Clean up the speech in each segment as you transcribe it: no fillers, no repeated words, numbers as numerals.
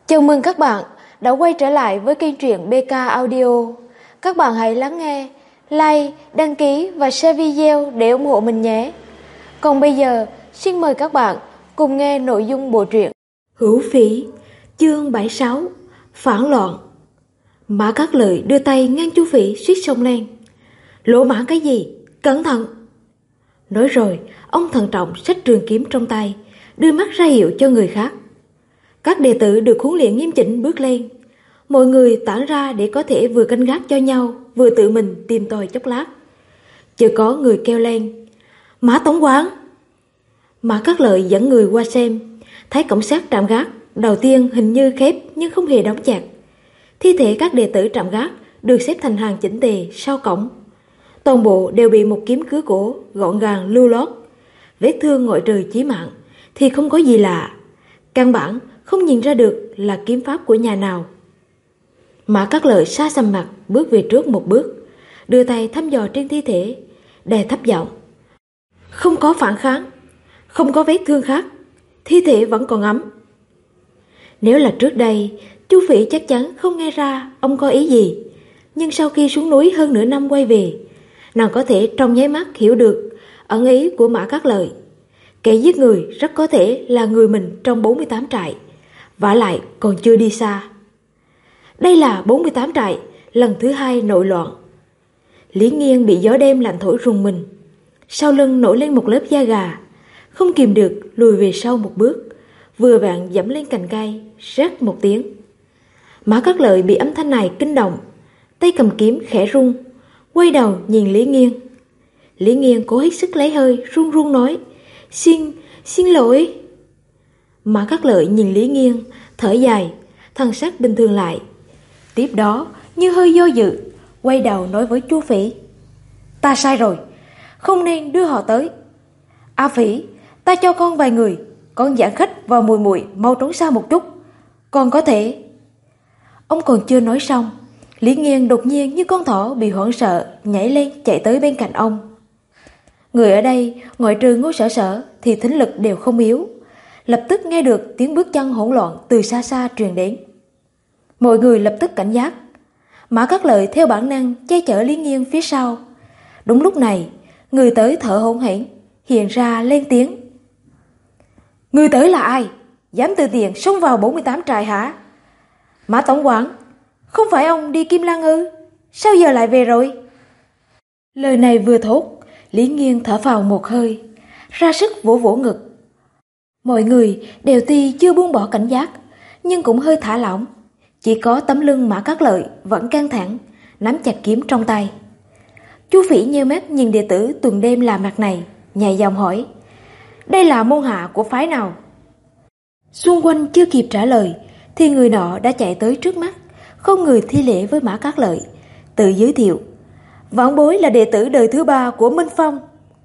Chào mừng các bạn đã quay trở lại với kênh truyện BK Audio. Các bạn hãy lắng nghe, like, đăng ký và share video để ủng hộ mình nhé. Còn bây giờ, xin mời các bạn cùng nghe nội dung bộ truyện Hữu Phỉ, chương 76, Phản loạn. Mã Cát Lợi đưa tay ngăn Chu Phỉ suýt xông lên. Lỗ mãng cái gì? Cẩn thận! Nói rồi, ông thận trọng xách trường kiếm trong tay, đưa mắt ra hiệu cho người khác. Các đệ tử được huấn luyện nghiêm chỉnh bước lên. Mọi người tản ra để có thể vừa canh gác cho nhau, vừa tự mình tìm tòi chốc lát. Chợt có người kêu lên: Mã tổng quản! Mã Cát Lợi dẫn người qua xem, thấy cổng sắt trạm gác đầu tiên hình như khép nhưng không hề đóng chặt. Thi thể các đệ tử trạm gác được xếp thành hàng chỉnh tề sau cổng. Toàn bộ đều bị một kiếm cứa cổ gọn gàng lưu loát. Vết thương ngoại trừ chí mạng thì không có gì lạ, căn bản không nhìn ra được là kiếm pháp của nhà nào. Mã Cát Lợi xa sầm mặt bước về trước một bước, đưa tay thăm dò trên thi thể, đè thấp giọng: Không có phản kháng, không có vết thương khác, thi thể vẫn còn ấm. Nếu là trước đây, Chu Phỉ chắc chắn không nghe ra ông có ý gì, nhưng sau khi xuống núi hơn nửa năm quay về, nàng có thể trong nháy mắt hiểu được ẩn ý của Mã Cát Lợi. Kẻ giết người rất có thể là người mình trong 48 trại, vả lại còn chưa đi xa. Đây là 48 trại lần thứ 2 nội loạn. Lý Nghiên bị gió đêm lạnh thổi rùng mình, sau lưng nổi lên một lớp da gà, không kìm được lùi về sau một bước, vừa vặn dẫm lên cành cây, rát một tiếng. Mã Cát Lợi bị âm thanh này kinh động, tay cầm kiếm khẽ rung, quay đầu nhìn Lý Nghiên. Lý Nghiên cố hết sức lấy hơi, run run nói: Xin lỗi. Mã Cát Lợi nhìn Lý Nghiên, thở dài, thần sắc bình thường lại. Tiếp đó, như hơi do dự, quay đầu nói với Chu Phỉ: Ta sai rồi, không nên đưa họ tới. A Phỉ, ta cho con vài người, con giảng khách vào mùi mùi mau trốn xa một chút, con có thể. Ông còn chưa nói xong, Lý Nghiên đột nhiên như con thỏ bị hoảng sợ, nhảy lên chạy tới bên cạnh ông. Người ở đây ngoại trừ Ngô Sở Sở thì thính lực đều không yếu, lập tức nghe được tiếng bước chân hỗn loạn từ xa xa truyền đến. Mọi người lập tức cảnh giác. Mã Cát Lợi theo bản năng che chở Lý Nghiên phía sau. Đúng lúc này, người tới thở hổn hển hiện ra lên tiếng: Người tới là ai? Dám từ tiền xông vào 48 trại hả? Mã tổng quản, không phải ông đi Kim Lăng ư? Sao giờ lại về rồi? Lời này vừa thốt, Lý Nghiên thở phào một hơi, ra sức vỗ vỗ ngực. Mọi người đều tuy chưa buông bỏ cảnh giác, nhưng cũng hơi thả lỏng. Chỉ có tấm lưng Mã Cát Lợi vẫn căng thẳng, nắm chặt kiếm trong tay. Chu Phỉ nheo mắt nhìn đệ tử tuần đêm làm mặt này, nhẹ giọng hỏi: Đây là môn hạ của phái nào? Xung quanh chưa kịp trả lời thì người nọ đã chạy tới trước mắt, không người thi lễ với Mã Cát Lợi, tự giới thiệu: Vãn bối là đệ tử đời thứ 3 của Minh Phong.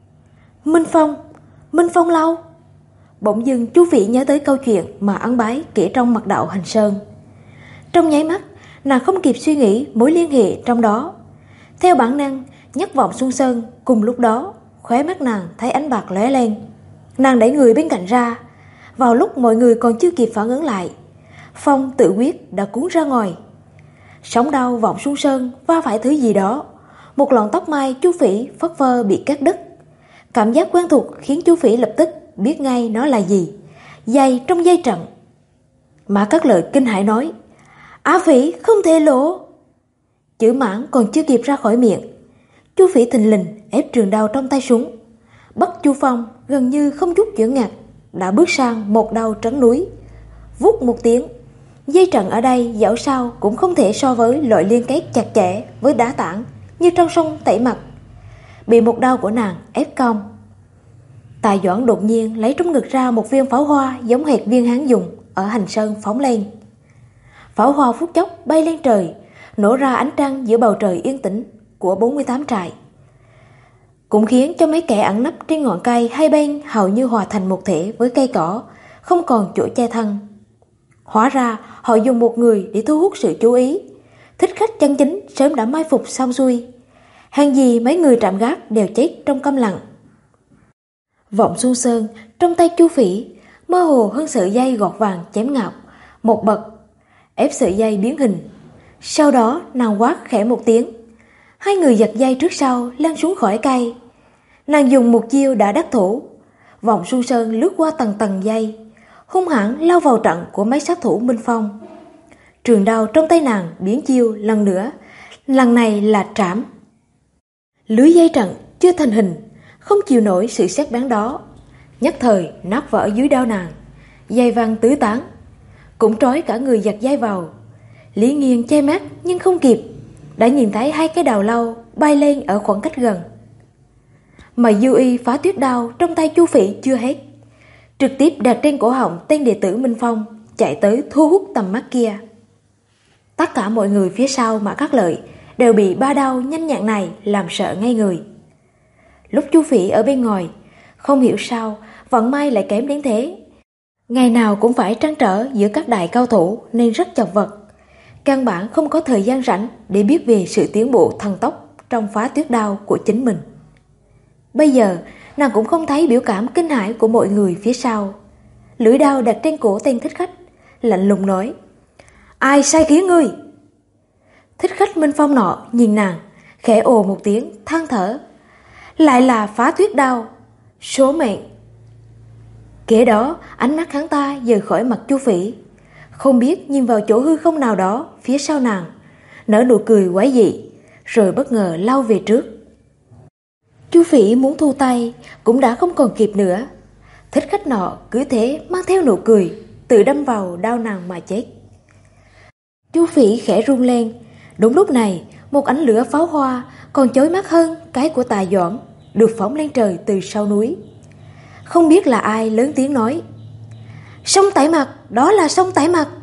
Minh Phong lâu? Bỗng dưng Chu Phỉ nhớ tới câu chuyện mà Ân Bái kể trong Mật đạo Hành Sơn. Trong nháy mắt, nàng không kịp suy nghĩ mối liên hệ trong đó. Theo bản năng nhấc vọng Xuân Sơn, cùng lúc đó khóe mắt nàng thấy ánh bạc lóe lên. Nàng đẩy người bên cạnh ra. Vào lúc mọi người còn chưa kịp phản ứng lại, phong tự quyết đã cuốn ra ngoài. Sóng đau vọng Xuân Sơn va phải thứ gì đó, một lọn tóc mai Chu Phỉ phất phơ bị cắt đứt. Cảm giác quen thuộc khiến Chu Phỉ lập tức biết ngay nó là gì: dây trong dây trận. Mã Cát Lợi kinh hãi nói: Á Phỉ không thể lỗ. Chữ mãn còn chưa kịp ra khỏi miệng, Chu Phỉ thình lình ép trường đao trong tay xuống. Bất Chu Phong gần như không chút chuyển ngặt đã bước sang một đao trấn núi. Vút một tiếng, dây trận ở đây dẫu sao cũng không thể so với loại liên kết chặt chẽ với đá tảng như trong sông Tẩy Mặt, bị một đao của nàng ép cong. Tài Doãn đột nhiên lấy trong ngực ra một viên pháo hoa giống hệt viên hắn dùng ở Hành Sơn phóng lên. Pháo hoa phút chốc bay lên trời, nổ ra ánh trăng giữa bầu trời yên tĩnh của 48 trại, cũng khiến cho mấy kẻ ẩn nấp trên ngọn cây hai bên hầu như hòa thành một thể với cây cỏ, không còn chỗ che thân. Hóa ra họ dùng một người để thu hút sự chú ý. Thích khách chân chính sớm đã mai phục xong xuôi, hèn gì mấy người trạm gác đều chết trong câm lặng. Vọng Xuân Sơn trong tay Chu Phỉ mơ hồ hơn sợi dây gọt vàng chém ngọc, một bậc ép sợi dây biến hình. Sau đó nàng quát khẽ một tiếng, hai người giật dây trước sau lăn xuống khỏi cây. Nàng dùng một chiêu đã đắc thủ, vòng xuân sơn lướt qua tầng tầng dây, hung hãn lao vào trận của mấy sát thủ Minh Phong. Trường đao trong tay nàng biến chiêu lần nữa, lần này là trảm. Lưới dây trận chưa thành hình, không chịu nổi sự sét bén đó, nhất thời nát vỡ dưới đao nàng, dây văng tứ tán, cũng trói cả người giật dây vào. Lý Nghiên che mắt nhưng không kịp, đã nhìn thấy hai cái đào lâu bay lên ở khoảng cách gần. Mà dư y phá tuyết đao trong tay Chu Phỉ chưa hết, trực tiếp đặt trên cổ họng tên đệ tử Minh Phong chạy tới thu hút tầm mắt kia. Tất cả mọi người phía sau Mã Cát Lợi đều bị ba đao nhanh nhẹn này làm sợ ngay người. Lúc Chu Phỉ ở bên ngoài, không hiểu sao vận may lại kém đến thế. Ngày nào cũng phải trăn trở giữa các đại cao thủ nên rất chật vật, căn bản không có thời gian rảnh để biết về sự tiến bộ thần tốc trong phá tuyết đao của chính mình. Bây giờ nàng cũng không thấy biểu cảm kinh hãi của mọi người phía sau. Lưỡi đao đặt trên cổ tên thích khách, lạnh lùng nói: "Ai sai khiến ngươi?" Thích khách Minh Phong nọ nhìn nàng, khẽ ồ một tiếng, than thở: "Lại là phá tuyết đao, số mệnh." Kế đó ánh mắt hắn ta rời khỏi mặt Chu Phỉ, không biết nhìn vào chỗ hư không nào đó phía sau nàng, nở nụ cười quái dị, rồi bất ngờ lao về trước. Chu Phỉ muốn thu tay cũng đã không còn kịp nữa. Thích khách nọ cứ thế mang theo nụ cười, tự đâm vào đao nàng mà chết. Chu Phỉ khẽ run lên. Đúng lúc này, một ánh lửa pháo hoa còn chói mắt hơn cái của Tà Doãn được phóng lên trời từ sau núi. Không biết là ai lớn tiếng nói: "Sông Tải Mặt, đó là sông Tải Mặt."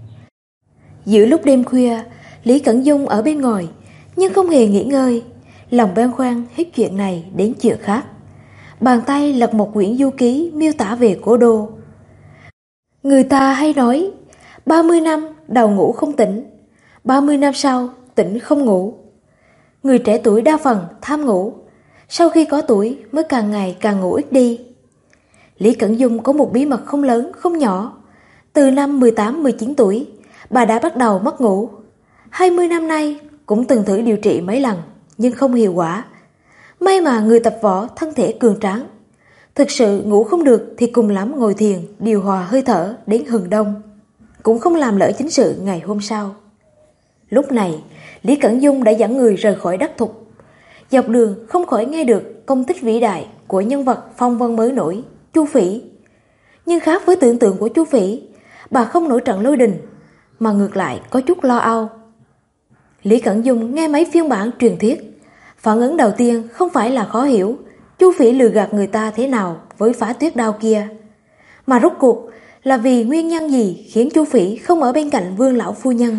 Giữa lúc đêm khuya, Lý Cẩn Dung ở bên ngoài nhưng không hề nghỉ ngơi, lòng băn khoăn hết chuyện này đến chuyện khác. Bàn tay lật một quyển du ký miêu tả về cố đô. Người ta hay nói 30 năm đầu ngủ không tỉnh, 30 năm sau tỉnh không ngủ. Người trẻ tuổi đa phần tham ngủ, sau khi có tuổi mới càng ngày càng ngủ ít đi. Lý Cẩn Dung có một bí mật không lớn không nhỏ. Từ năm 18-19 tuổi, bà đã bắt đầu mất ngủ. 20 năm nay cũng từng thử điều trị mấy lần nhưng không hiệu quả. May mà người tập võ thân thể cường tráng, thực sự ngủ không được thì cùng lắm ngồi thiền điều hòa hơi thở đến hừng đông, cũng không làm lỡ chính sự ngày hôm sau. Lúc này Lý Cẩn Dung đã dẫn người rời khỏi Đắc Thục. Dọc đường không khỏi nghe được công tích vĩ đại của nhân vật phong vân mới nổi Chu Phỉ. Nhưng khác với tưởng tượng của Chu Phỉ, bà không nổi trận lôi đình, mà ngược lại có chút lo âu. Lý Cẩn Dung nghe mấy phiên bản truyền thuyết, phản ứng đầu tiên không phải là khó hiểu Chu Phỉ lừa gạt người ta thế nào với phá tuyết đao kia, mà rốt cuộc là vì nguyên nhân gì khiến Chu Phỉ không ở bên cạnh Vương lão phu nhân.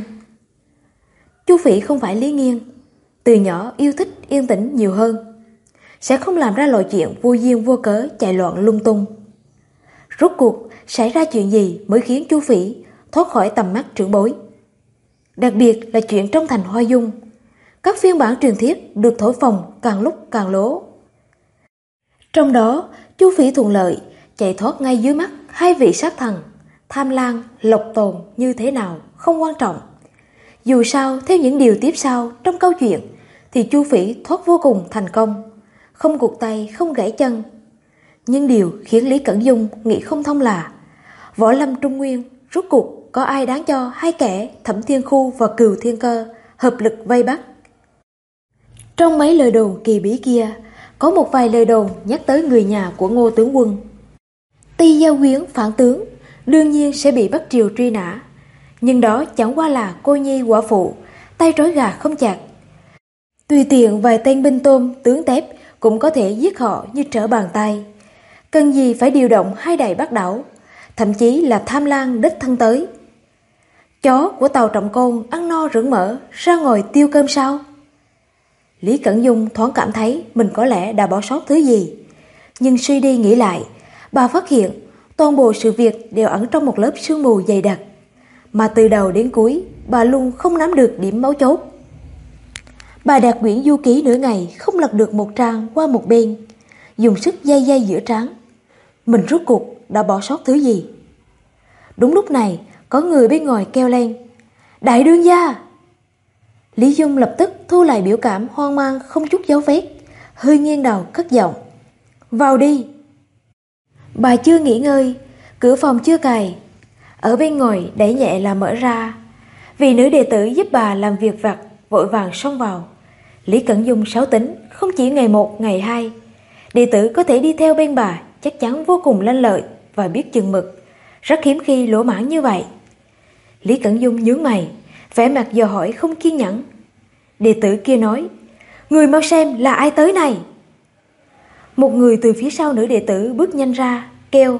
Chu Phỉ không phải Lý Nghiên, từ nhỏ yêu thích yên tĩnh nhiều hơn, sẽ không làm ra loại chuyện vô duyên vô cớ chạy loạn lung tung. Rốt cuộc xảy ra chuyện gì mới khiến Chu Phỉ thoát khỏi tầm mắt trưởng bối? Đặc biệt là chuyện trong thành Hoa Dung, các phiên bản truyền thuyết được thổi phồng càng lúc càng lố. Trong đó, Chu Phỉ thuận lợi chạy thoát ngay dưới mắt hai vị sát thần Tham Lang, Lộc Tồn như thế nào không quan trọng. Dù sao, theo những điều tiếp sau trong câu chuyện thì Chu Phỉ thoát vô cùng thành công, không cụt tay, không gãy chân. Nhưng điều khiến Lý Cẩn Dung nghĩ không thông là võ lâm Trung Nguyên rốt cuộc có ai đáng cho hai kẻ Thẩm Thiên Khu và Cừu Thiên Cơ hợp lực vây bắt. Trong mấy lời đồn kỳ bí kia, có một vài lời đồn nhắc tới người nhà của Ngô tướng quân. Ti Giao Quyến phản tướng đương nhiên sẽ bị bắt triều truy nã, nhưng đó chẳng qua là cô nhi quả phụ, tay trói gà không chặt. Tùy tiện vài tên binh tôm tướng tép cũng có thể giết họ như trở bàn tay. Cần gì phải điều động hai đại bát đảo, thậm chí là Tham Lang đích thân tới. Chó của Tàu Trọng Côn ăn no rửng mỡ ra ngồi tiêu cơm sao? Lý Cẩn Dung thoáng cảm thấy mình có lẽ đã bỏ sót thứ gì, nhưng suy đi nghĩ lại, bà phát hiện toàn bộ sự việc đều ẩn trong một lớp sương mù dày đặc, mà từ đầu đến cuối bà luôn không nắm được điểm mấu chốt. Bà đặt quyển du ký nửa ngày không lật được một trang qua một bên, dùng sức day day giữa trán. Mình rốt cuộc đã bỏ sót thứ gì? Đúng lúc này có người bên ngoài kêu lên: Đại đương gia! Lý Dung lập tức thu lại biểu cảm hoang mang không chút dấu vết, hơi nghiêng đầu cất giọng. Vào đi! Bà chưa nghỉ ngơi, cửa phòng chưa cài. Ở bên ngoài đẩy nhẹ là mở ra. Vì nữ đệ tử giúp bà làm việc vặt, vội vàng xông vào. Lý Cẩn Dung xáo tính, không chỉ ngày một, ngày hai. Đệ tử có thể đi theo bên bà chắc chắn vô cùng lanh lợi và biết chừng mực, rất hiếm khi lỗ mãn như vậy. Lý Cẩn Dung nhướng mày, vẻ mặt dò hỏi không kiên nhẫn. Đệ tử kia nói, người mau xem là ai tới này. Một người từ phía sau nữ đệ tử bước nhanh ra, kêu,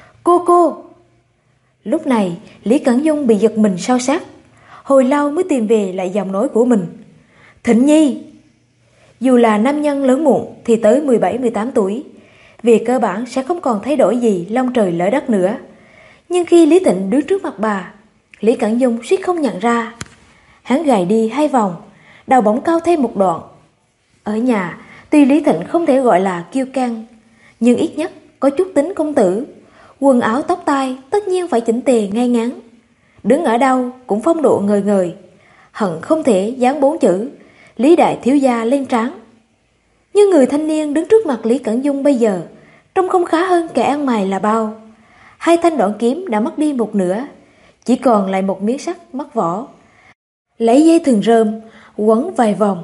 cô. Lúc này Lý Cẩn Dung bị giật mình sâu sắc, hồi lâu mới tìm về lại giọng nói của mình. Thịnh Nhi! Dù là nam nhân lớn muộn thì tới 17-18 tuổi, về cơ bản sẽ không còn thay đổi gì long trời lỡ đất nữa. Nhưng khi Lý Thịnh đứng trước mặt bà, Lý Cẩn Dung suýt không nhận ra. Hắn gài đi 2 vòng, đầu bỗng cao thêm một đoạn. Ở nhà, tuy Lý Thịnh không thể gọi là kiêu căng, nhưng ít nhất có chút tính công tử. Quần áo tóc tai tất nhiên phải chỉnh tề ngay ngắn. Đứng ở đâu cũng phong độ ngời ngời, hận không thể dán 4 chữ Lý đại thiếu gia lên trán. Nhưng người thanh niên đứng trước mặt Lý Cẩn Dung bây giờ trông không khá hơn kẻ ăn mày là bao. 2 thanh đoạn kiếm đã mất đi một nửa, chỉ còn lại một miếng sắt mất vỏ. Lấy dây thừng rơm quấn vài vòng.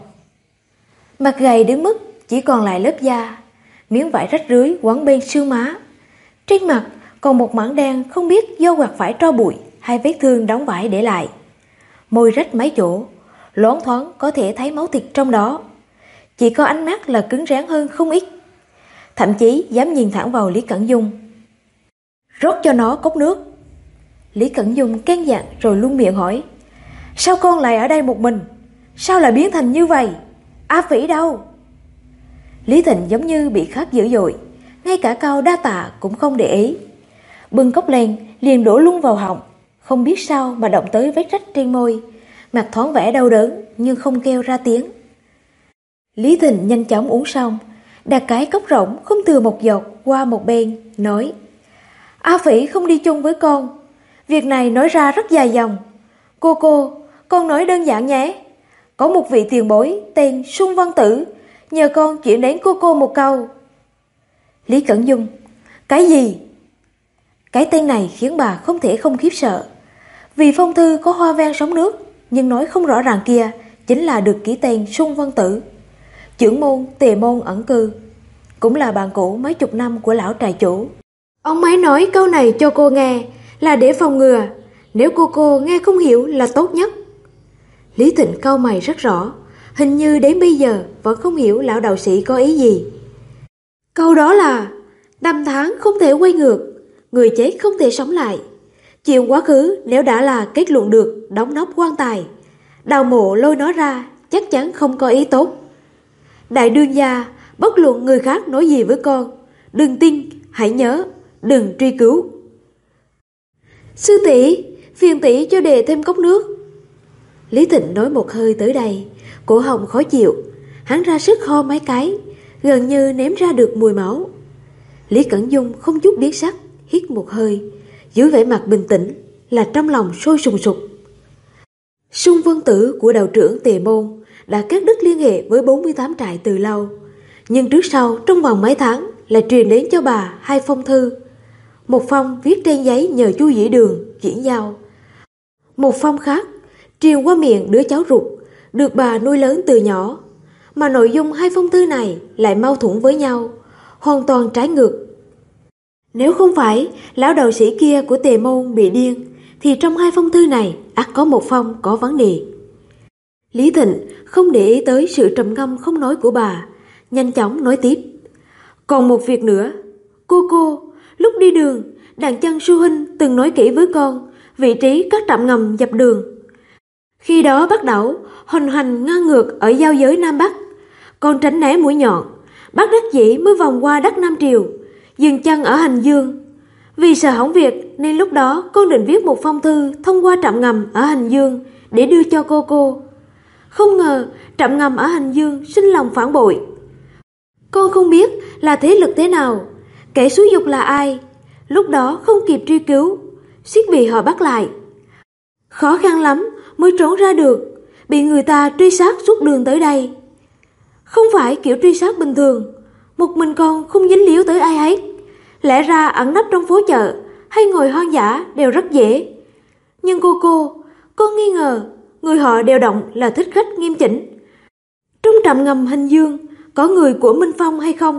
Mặt gầy đến mức chỉ còn lại lớp da, miếng vải rách rưới quấn bên xương má. Trên mặt còn một mảng đen không biết do quạt phải tro bụi hay vết thương đóng vải để lại. Môi rách mấy chỗ, loáng thoáng có thể thấy máu thịt trong đó. Chỉ có ánh mắt là cứng rắn hơn không ít, thậm chí dám nhìn thẳng vào Lý Cẩn Dung. Rót cho nó cốc nước. Lý Cẩn Dung can dặn rồi luôn miệng hỏi, sao con lại ở đây một mình? Sao lại biến thành như vậy? A Phỉ đâu? Lý Thịnh giống như bị khát dữ dội, ngay cả câu đa tạ cũng không để ý. Bưng cốc lên liền đổ luôn vào họng, không biết sao mà động tới vết rách trên môi. Mặt thoáng vẻ đau đớn nhưng không kêu ra tiếng. Lý Thịnh nhanh chóng uống xong, đặt cái cốc rỗng không thừa một giọt qua một bên, nói, A Phỉ không đi chung với con. Việc này nói ra rất dài dòng. Cô, con nói đơn giản nhé. Có một vị tiền bối tên Sung Văn Tử, nhờ con chuyển đến cô một câu. Lý Cẩn Dung, cái gì? Cái tên này khiến bà không thể không khiếp sợ. Vì phong thư có hoa văn sóng nước, nhưng nói không rõ ràng kia chính là được ký tên Sung Văn Tử, trưởng môn Tề môn ẩn cư, cũng là bạn cũ mấy chục năm của lão trại chủ. Ông ấy nói câu này cho cô nghe là để phòng ngừa, nếu cô nghe không hiểu là tốt nhất. Lý Thịnh cau mày rất rõ, hình như đến bây giờ vẫn không hiểu lão đạo sĩ có ý gì. Câu đó là năm tháng không thể quay ngược, người chết không thể sống lại. Chuyện quá khứ nếu đã là kết luận được đóng nóc quan tài, đào mộ lôi nó ra chắc chắn không có ý tốt. Đại đương gia, bất luận người khác nói gì với con, đừng tin, hãy nhớ, đừng truy cứu. Sư tỷ, phiền tỷ cho đề thêm cốc nước. Lý Thịnh nói một hơi tới đây, cổ họng khó chịu, hắn ra sức ho mấy cái, gần như ném ra được mùi máu. Lý Cẩn Dung không chút biến sắc, hít một hơi, giữ vẻ mặt bình tĩnh, là trong lòng sôi sùng sục. Sung Vân Tử của đạo trưởng Tề môn đã cắt đứt liên hệ với 48 trại từ lâu, nhưng trước sau trong vòng mấy tháng lại truyền đến cho bà 2 phong thư. Một phong viết trên giấy nhờ Chu Dĩ Đường chuyển giao, một phong khác truyền qua miệng đứa cháu ruột được bà nuôi lớn từ nhỏ, mà nội dung 2 phong thư này lại mâu thuẫn với nhau, hoàn toàn trái ngược. Nếu không phải lão đạo sĩ kia của Tề môn bị điên, thì trong 2 phong thư này ắt có một phong có vấn đề. Lý Thịnh không để ý tới sự trầm ngâm không nói của bà, nhanh chóng nói tiếp. Còn một việc nữa, cô, lúc đi đường, đàn chân sư huynh từng nói kỹ với con vị trí các trạm ngầm dọc đường. Khi đó bắt đầu hoành hành ngang ngược ở giao giới Nam Bắc, con tránh né mũi nhọn, bắt đắc dĩ mới vòng qua đất Nam Triều, dừng chân ở Hành Dương. Vì sợ hỏng việc nên lúc đó con định viết một phong thư thông qua trạm ngầm ở Hành Dương để đưa cho cô. Không ngờ trạm ngầm ở Hành Dương sinh lòng phản bội. Con không biết là thế lực thế nào, kẻ xúi dục là ai, lúc đó không kịp truy cứu, suýt bị họ bắt lại. Khó khăn lắm mới trốn ra được, bị người ta truy sát suốt đường tới đây. Không phải kiểu truy sát bình thường, một mình con không dính líu tới ai hết. Lẽ ra ẩn nấp trong phố chợ hay ngồi hoang dã đều rất dễ. Nhưng con nghi ngờ người họ đều động là thích khách nghiêm chỉnh. Trong trạm ngầm Hành Dương có người của Minh Phong hay không?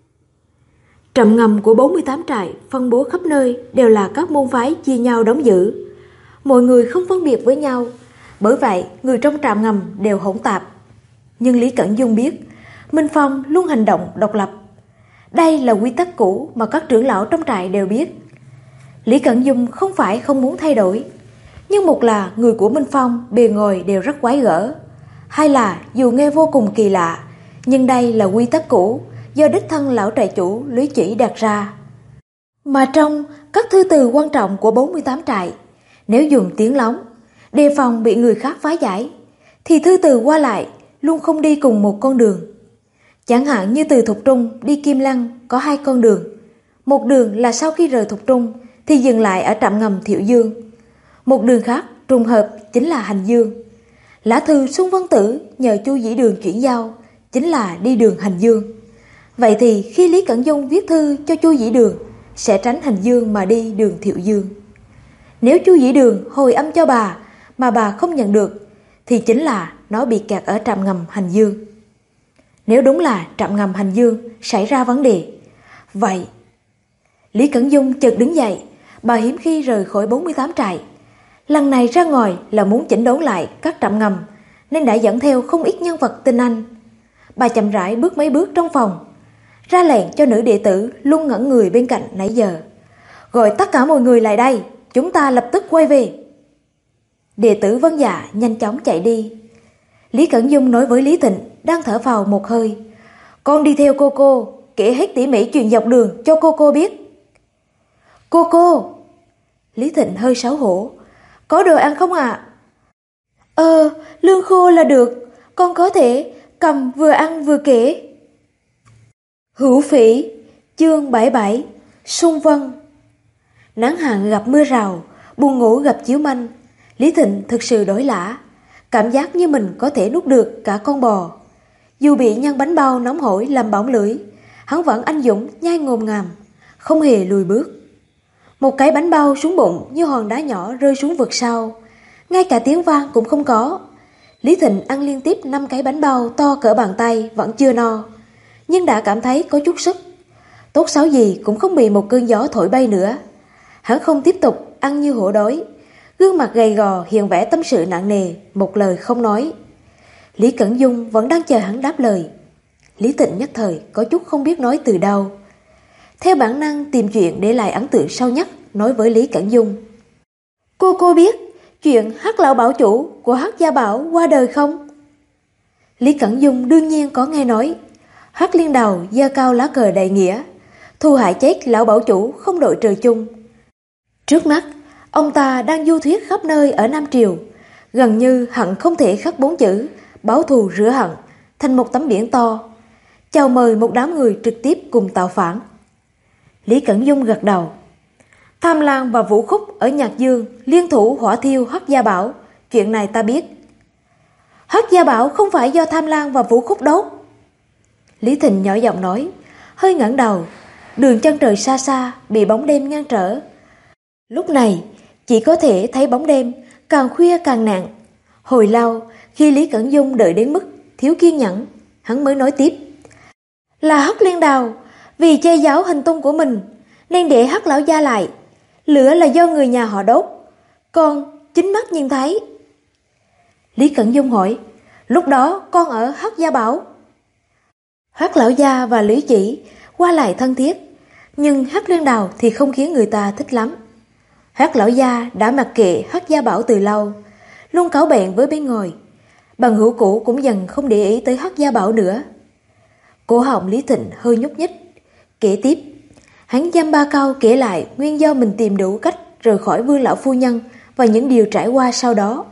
Trạm ngầm của 48 trại phân bố khắp nơi đều là các môn phái chia nhau đóng giữ. Mọi người không phân biệt với nhau, bởi vậy người trong trạm ngầm đều hỗn tạp. Nhưng Lý Cẩn Dung biết Minh Phong luôn hành động độc lập. Đây là quy tắc cũ mà các trưởng lão trong trại đều biết. Lý Cẩn Dung không phải không muốn thay đổi, nhưng một là người của Minh Phong bề ngoài đều rất quái gở, hai là dù nghe vô cùng kỳ lạ, nhưng đây là quy tắc cũ do đích thân lão trại chủ Lý Chỉ đặt ra. Mà trong các thư từ quan trọng của 48 trại, nếu dùng tiếng lóng, đề phòng bị người khác phá giải, thì thư từ qua lại luôn không đi cùng một con đường. Chẳng hạn như từ Thục Trung đi Kim Lăng có hai con đường. Một đường là sau khi rời Thục Trung thì dừng lại ở trạm ngầm Thiệu Dương. Một đường khác trùng hợp chính là Hành Dương. Lá thư Xuân Vân Tử nhờ Chu Dĩ Đường chuyển giao chính là đi đường Hành Dương. Vậy thì khi Lý Cẩn Dung viết thư cho Chu Dĩ Đường sẽ tránh Hành Dương mà đi đường Thiệu Dương. Nếu Chu Dĩ Đường hồi âm cho bà mà bà không nhận được thì chính là nó bị kẹt ở trạm ngầm Hành Dương. Nếu đúng là trạm ngầm Hành Dương xảy ra vấn đề, vậy Lý Cẩn Dung chợt đứng dậy. Bà hiếm khi rời khỏi 48 trại. Lần này ra ngoài là muốn chỉnh đốn lại các trạm ngầm, nên đã dẫn theo không ít nhân vật tinh anh. Bà chậm rãi bước mấy bước trong phòng, ra lệnh cho nữ đệ tử luôn ngẩn người bên cạnh nãy giờ: gọi tất cả mọi người lại đây, chúng ta lập tức quay về. Đệ tử vâng dạ nhanh chóng chạy đi. Lý Cẩn Dung nói với Lý Thịnh đang thở phào một hơi: con đi theo cô, kể hết tỉ mỉ chuyện dọc đường cho cô biết. Cô. Lý Thịnh hơi xấu hổ: có đồ ăn không ạ? Lương khô là được, con có thể cầm vừa ăn vừa kể. Hữu Phỉ, chương 77, Xuân Vân. Nắng hạn gặp mưa rào, buồn ngủ gặp chiếu manh. Lý Thịnh thực sự đổi lả, cảm giác như mình có thể nuốt được cả con bò. Dù bị nhân bánh bao nóng hổi làm bỏng lưỡi, hắn vẫn anh dũng nhai ngồm ngàm, không hề lùi bước. Một cái bánh bao xuống bụng như hòn đá nhỏ rơi xuống vực sâu, ngay cả tiếng vang cũng không có. Lý Thịnh ăn liên tiếp 5 cái bánh bao to cỡ bàn tay vẫn chưa no, nhưng đã cảm thấy có chút sức. Tốt xấu gì cũng không bị một cơn gió thổi bay nữa. Hắn không tiếp tục ăn như hổ đói, gương mặt gầy gò hiện vẻ tâm sự nặng nề, một lời không nói. Lý Cẩn Dung vẫn đang chờ hắn đáp lời. Lý Thịnh nhất thời có chút không biết nói từ đâu. Theo bản năng tìm chuyện để lại ấn tượng sâu nhất, nói với Lý Cẩn Dung: cô biết chuyện Hắc lão bảo chủ của Hắc Gia Bảo qua đời không? Lý Cẩn Dung đương nhiên có nghe nói. Hắc Liên Đầu giơ cao lá cờ đại nghĩa, thù hại chết lão bảo chủ không đội trời chung. Trước mắt ông ta đang du thuyết khắp nơi ở Nam Triều, gần như hận không thể khắc 4 chữ báo thù rửa hận thành một tấm biển to, chào mời một đám người trực tiếp cùng tạo phản. Lý Cẩn Dung gật đầu: Tham Lang và Vũ Khúc ở Nhạc Dương liên thủ hỏa thiêu Hắc Gia Bảo, chuyện này ta biết. Hắc Gia Bảo không phải do Tham Lang và Vũ Khúc đốt. Lý Thịnh nhỏ giọng nói, hơi ngẩng đầu. Đường chân trời xa xa bị bóng đêm ngăn trở. Lúc này chỉ có thể thấy bóng đêm càng khuya càng nặng. Hồi lâu, khi Lý Cẩn Dung đợi đến mức thiếu kiên nhẫn, hắn mới nói tiếp: là Hắc Liên Đào vì che giấu hành tung của mình nên để Hắc lão gia lại. Lửa là do người nhà họ đốt, con chính mắt nhìn thấy. Lý Cẩn Dung hỏi: lúc đó con ở Hắc Gia Bảo? Hắc lão gia và Lý Chỉ qua lại thân thiết, nhưng Hắc Liên Đào thì không khiến người ta thích lắm. Hắc lão gia đã mặc kệ Hắc Gia Bảo từ lâu, luôn cáu bẹn với bên ngoài. Bằng hữu cũ cũng dần không để ý tới Hắc Gia Bảo nữa. Cổ họng Lý Thịnh hơi nhúc nhích. Kể tiếp, hắn dăm ba câu kể lại nguyên do mình tìm đủ cách rời khỏi Vương lão phu nhân và những điều trải qua sau đó.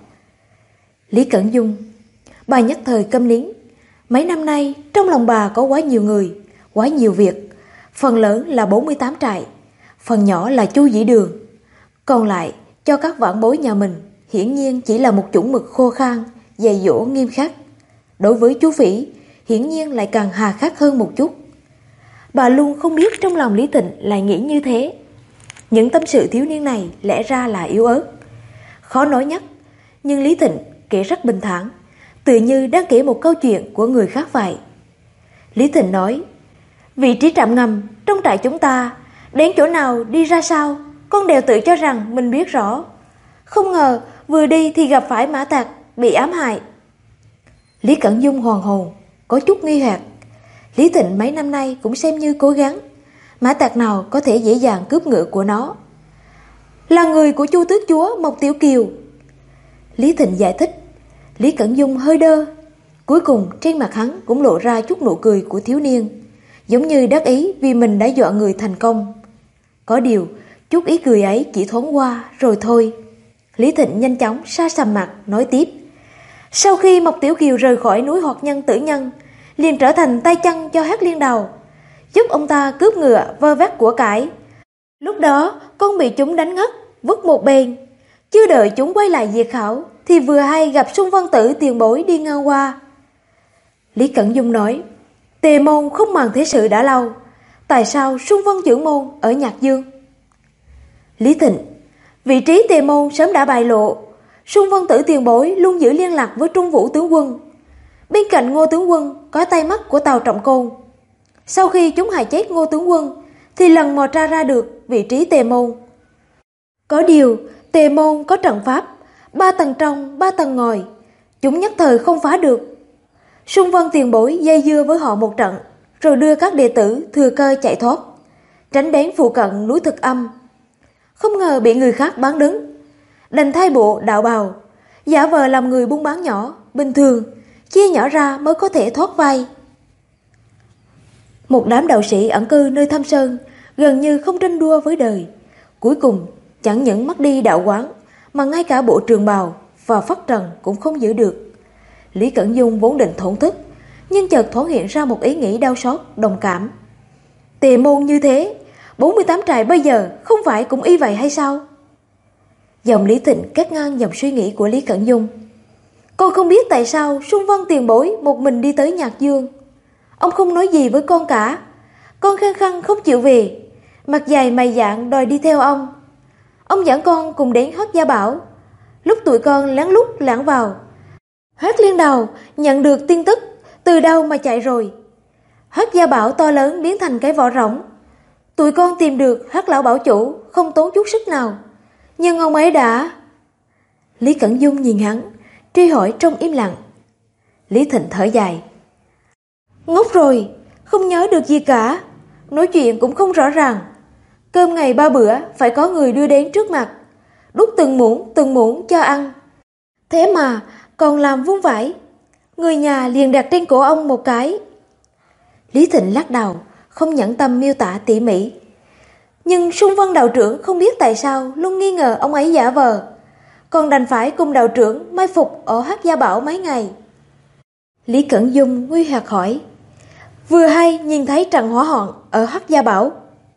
Lý Cẩn Dung, bà nhất thời câm nín. Mấy năm nay trong lòng bà có quá nhiều người, quá nhiều việc. Phần lớn là 48 trại, phần nhỏ là Chu Dĩ Đường, còn lại cho các vãn bối nhà mình. hiển nhiên chỉ là một chủng mực khô khan, dày dỗ nghiêm khắc. Đối với chú Phỉ, hiển nhiên lại càng hà khắc hơn một chút. Bà luôn không biết trong lòng Lý Thịnh lại nghĩ như thế. Những tâm sự thiếu niên này lẽ ra là yếu ớt, khó nói nhất, nhưng Lý Thịnh kể rất bình thản, tự như đang kể một câu chuyện của người khác vậy. Lý Thịnh nói, vị trí trạm ngầm trong trại chúng ta, đến chỗ nào đi ra sao, con đều tự cho rằng mình biết rõ. Không ngờ vừa đi thì gặp phải Mã Tạc bị ám hại. Lý Cẩn Dung hoàn hồn, có chút nghi hoặc. Lý Thịnh mấy năm nay cũng xem như cố gắng, Mã Tạc nào có thể dễ dàng cướp ngựa của nó. Là người của Chu tước chúa Mộc Tiểu Kiều. Lý Thịnh giải thích. Lý Cẩn Dung hơi đơ. Cuối cùng trên mặt hắn cũng lộ ra chút nụ cười của thiếu niên, giống như đắc ý vì mình đã dọa người thành công. Có điều chút ý cười ấy chỉ thoáng qua rồi thôi. Lý Thịnh nhanh chóng sa sầm mặt nói tiếp. Sau khi Mộc Tiểu Kiều rời khỏi núi Hoạt Nhân Tử Nhân, liền trở thành tay chân cho Hắc Liên Đầu, giúp ông ta cướp ngựa vơ vét của cải. Lúc đó con bị chúng đánh ngất, vứt một bên. Chưa đợi chúng quay lại diệt khảo thì vừa hay gặp Xung Vân Tử tiền bối đi ngang qua. Lý Cẩn Dung nói, Tề môn không màng thế sự đã lâu, tại sao Xung Vân trưởng môn ở Nhạc Dương? Lý Thịnh, vị trí Tề môn sớm đã bại lộ. Xung Vân Tử tiền bối luôn giữ liên lạc với Trung Vũ tướng quân. Bên cạnh Ngô tướng quân có tay mắt của Tào Trọng Côn. Sau khi chúng hại chết Ngô tướng quân thì lần mò tra ra được vị trí Tề môn. Có điều Tề môn có trận pháp 3 tầng trong 3 tầng ngoài, chúng nhất thời không phá được. Xung Vân tiền bối dây dưa với họ một trận, rồi đưa các đệ tử thừa cơ chạy thoát, tránh đến phụ cận núi Thực Âm. Không ngờ bị người khác bán đứng, đành thay bộ đạo bào, giả vờ làm người buôn bán nhỏ bình thường, chia nhỏ ra mới có thể thoát vây. Một đám đạo sĩ ẩn cư nơi thâm sơn, gần như không tranh đua với đời, cuối cùng chẳng những mất đi đạo quán, mà ngay cả bộ trường bào và phất trần cũng không giữ được. Lý Cẩn Dung vốn định thổn thức, nhưng chợt thoáng hiện ra một ý nghĩ đau xót, đồng cảm. Tề môn như thế, 48 trại bây giờ không phải cũng y vậy hay sao? Dòng Lý Thịnh cắt ngang dòng suy nghĩ của Lý Cẩn Dung. Con không biết tại sao Xung Vân tiền bối một mình đi tới Nhạc Dương. Ông không nói gì với con cả. Con khăng khăng không chịu về, mặt dày mày dạn đòi đi theo ông. Ông dẫn con cùng đến Hất Gia Bảo. Lúc tụi con lén lút lảng vào, Hất Liên Đầu nhận được tin tức, từ đâu mà chạy rồi. Hất Gia Bảo to lớn biến thành cái vỏ rỗng. Tụi con tìm được Hất lão bảo chủ không tốn chút sức nào, nhưng ông ấy đã... Lý Cẩn Dung nhìn hắn, truy hỏi trong im lặng. Lý Thịnh thở dài. Ngốc rồi, không nhớ được gì cả, nói chuyện cũng không rõ ràng. Cơm ngày 3 bữa phải có người đưa đến trước mặt, đút từng muỗng cho ăn. Thế mà còn làm vuông vãi, người nhà liền đặt trên cổ ông một cái. Lý Thịnh lắc đầu, không nhẫn tâm miêu tả tỉ mỉ. Nhưng Xung Vân đạo trưởng không biết tại sao luôn nghi ngờ ông ấy giả vờ, còn đành phải cùng đạo trưởng mai phục ở Hắc Gia Bảo mấy ngày. Lý Cẩn Dung nguy hoặc hỏi, vừa hay nhìn thấy trận hỏa hoạn ở Hắc Gia Bảo.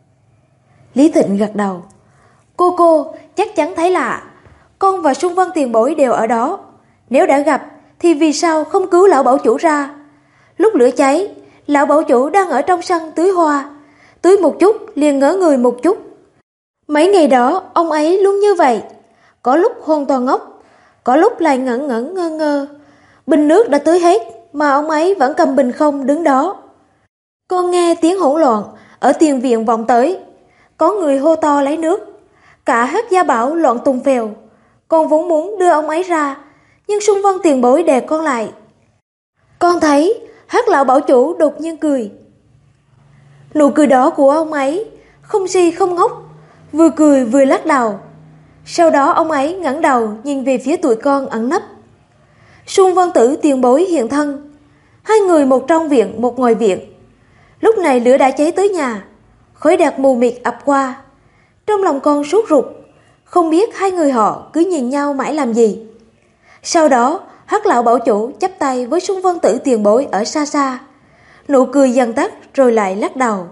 Lý Thịnh gật đầu. Cô chắc chắn thấy lạ, con và Xung Vân tiền bối đều ở đó. Nếu đã gặp thì vì sao không cứu lão bảo chủ ra? Lúc lửa cháy, lão bảo chủ đang ở trong sân tưới hoa, tưới một chút liền ngỡ người một chút. Mấy ngày đó ông ấy luôn như vậy, có lúc hoàn toàn ngốc, có lúc lại ngẩn ngẩn ngơ ngơ. Bình nước đã tưới hết mà ông ấy vẫn cầm bình không đứng đó. Con nghe tiếng hỗn loạn ở tiền viện vọng tới, có người hô to lấy nước, cả Hất Gia Bảo loạn tùng phèo. Con vốn muốn đưa ông ấy ra, nhưng Xung Vân tiền bối đè con lại. Con thấy Hất lão bảo chủ đột nhiên cười. Nụ cười đó của ông ấy không si không ngốc, vừa cười vừa lắc đầu. Sau đó ông ấy ngẩng đầu nhìn về phía tụi con ẩn nấp. Xung Vân Tử tiền bối hiện thân, hai người một trong viện một ngoài viện. Lúc này lửa đã cháy tới nhà, khói đặc mù mịt ập qua. Trong lòng con sốt ruột, không biết hai người họ cứ nhìn nhau mãi làm gì. Sau đó Hất lão bảo chủ chắp tay với Xung Vân Tử tiền bối ở xa xa, nụ cười dần tắt rồi lại lắc đầu.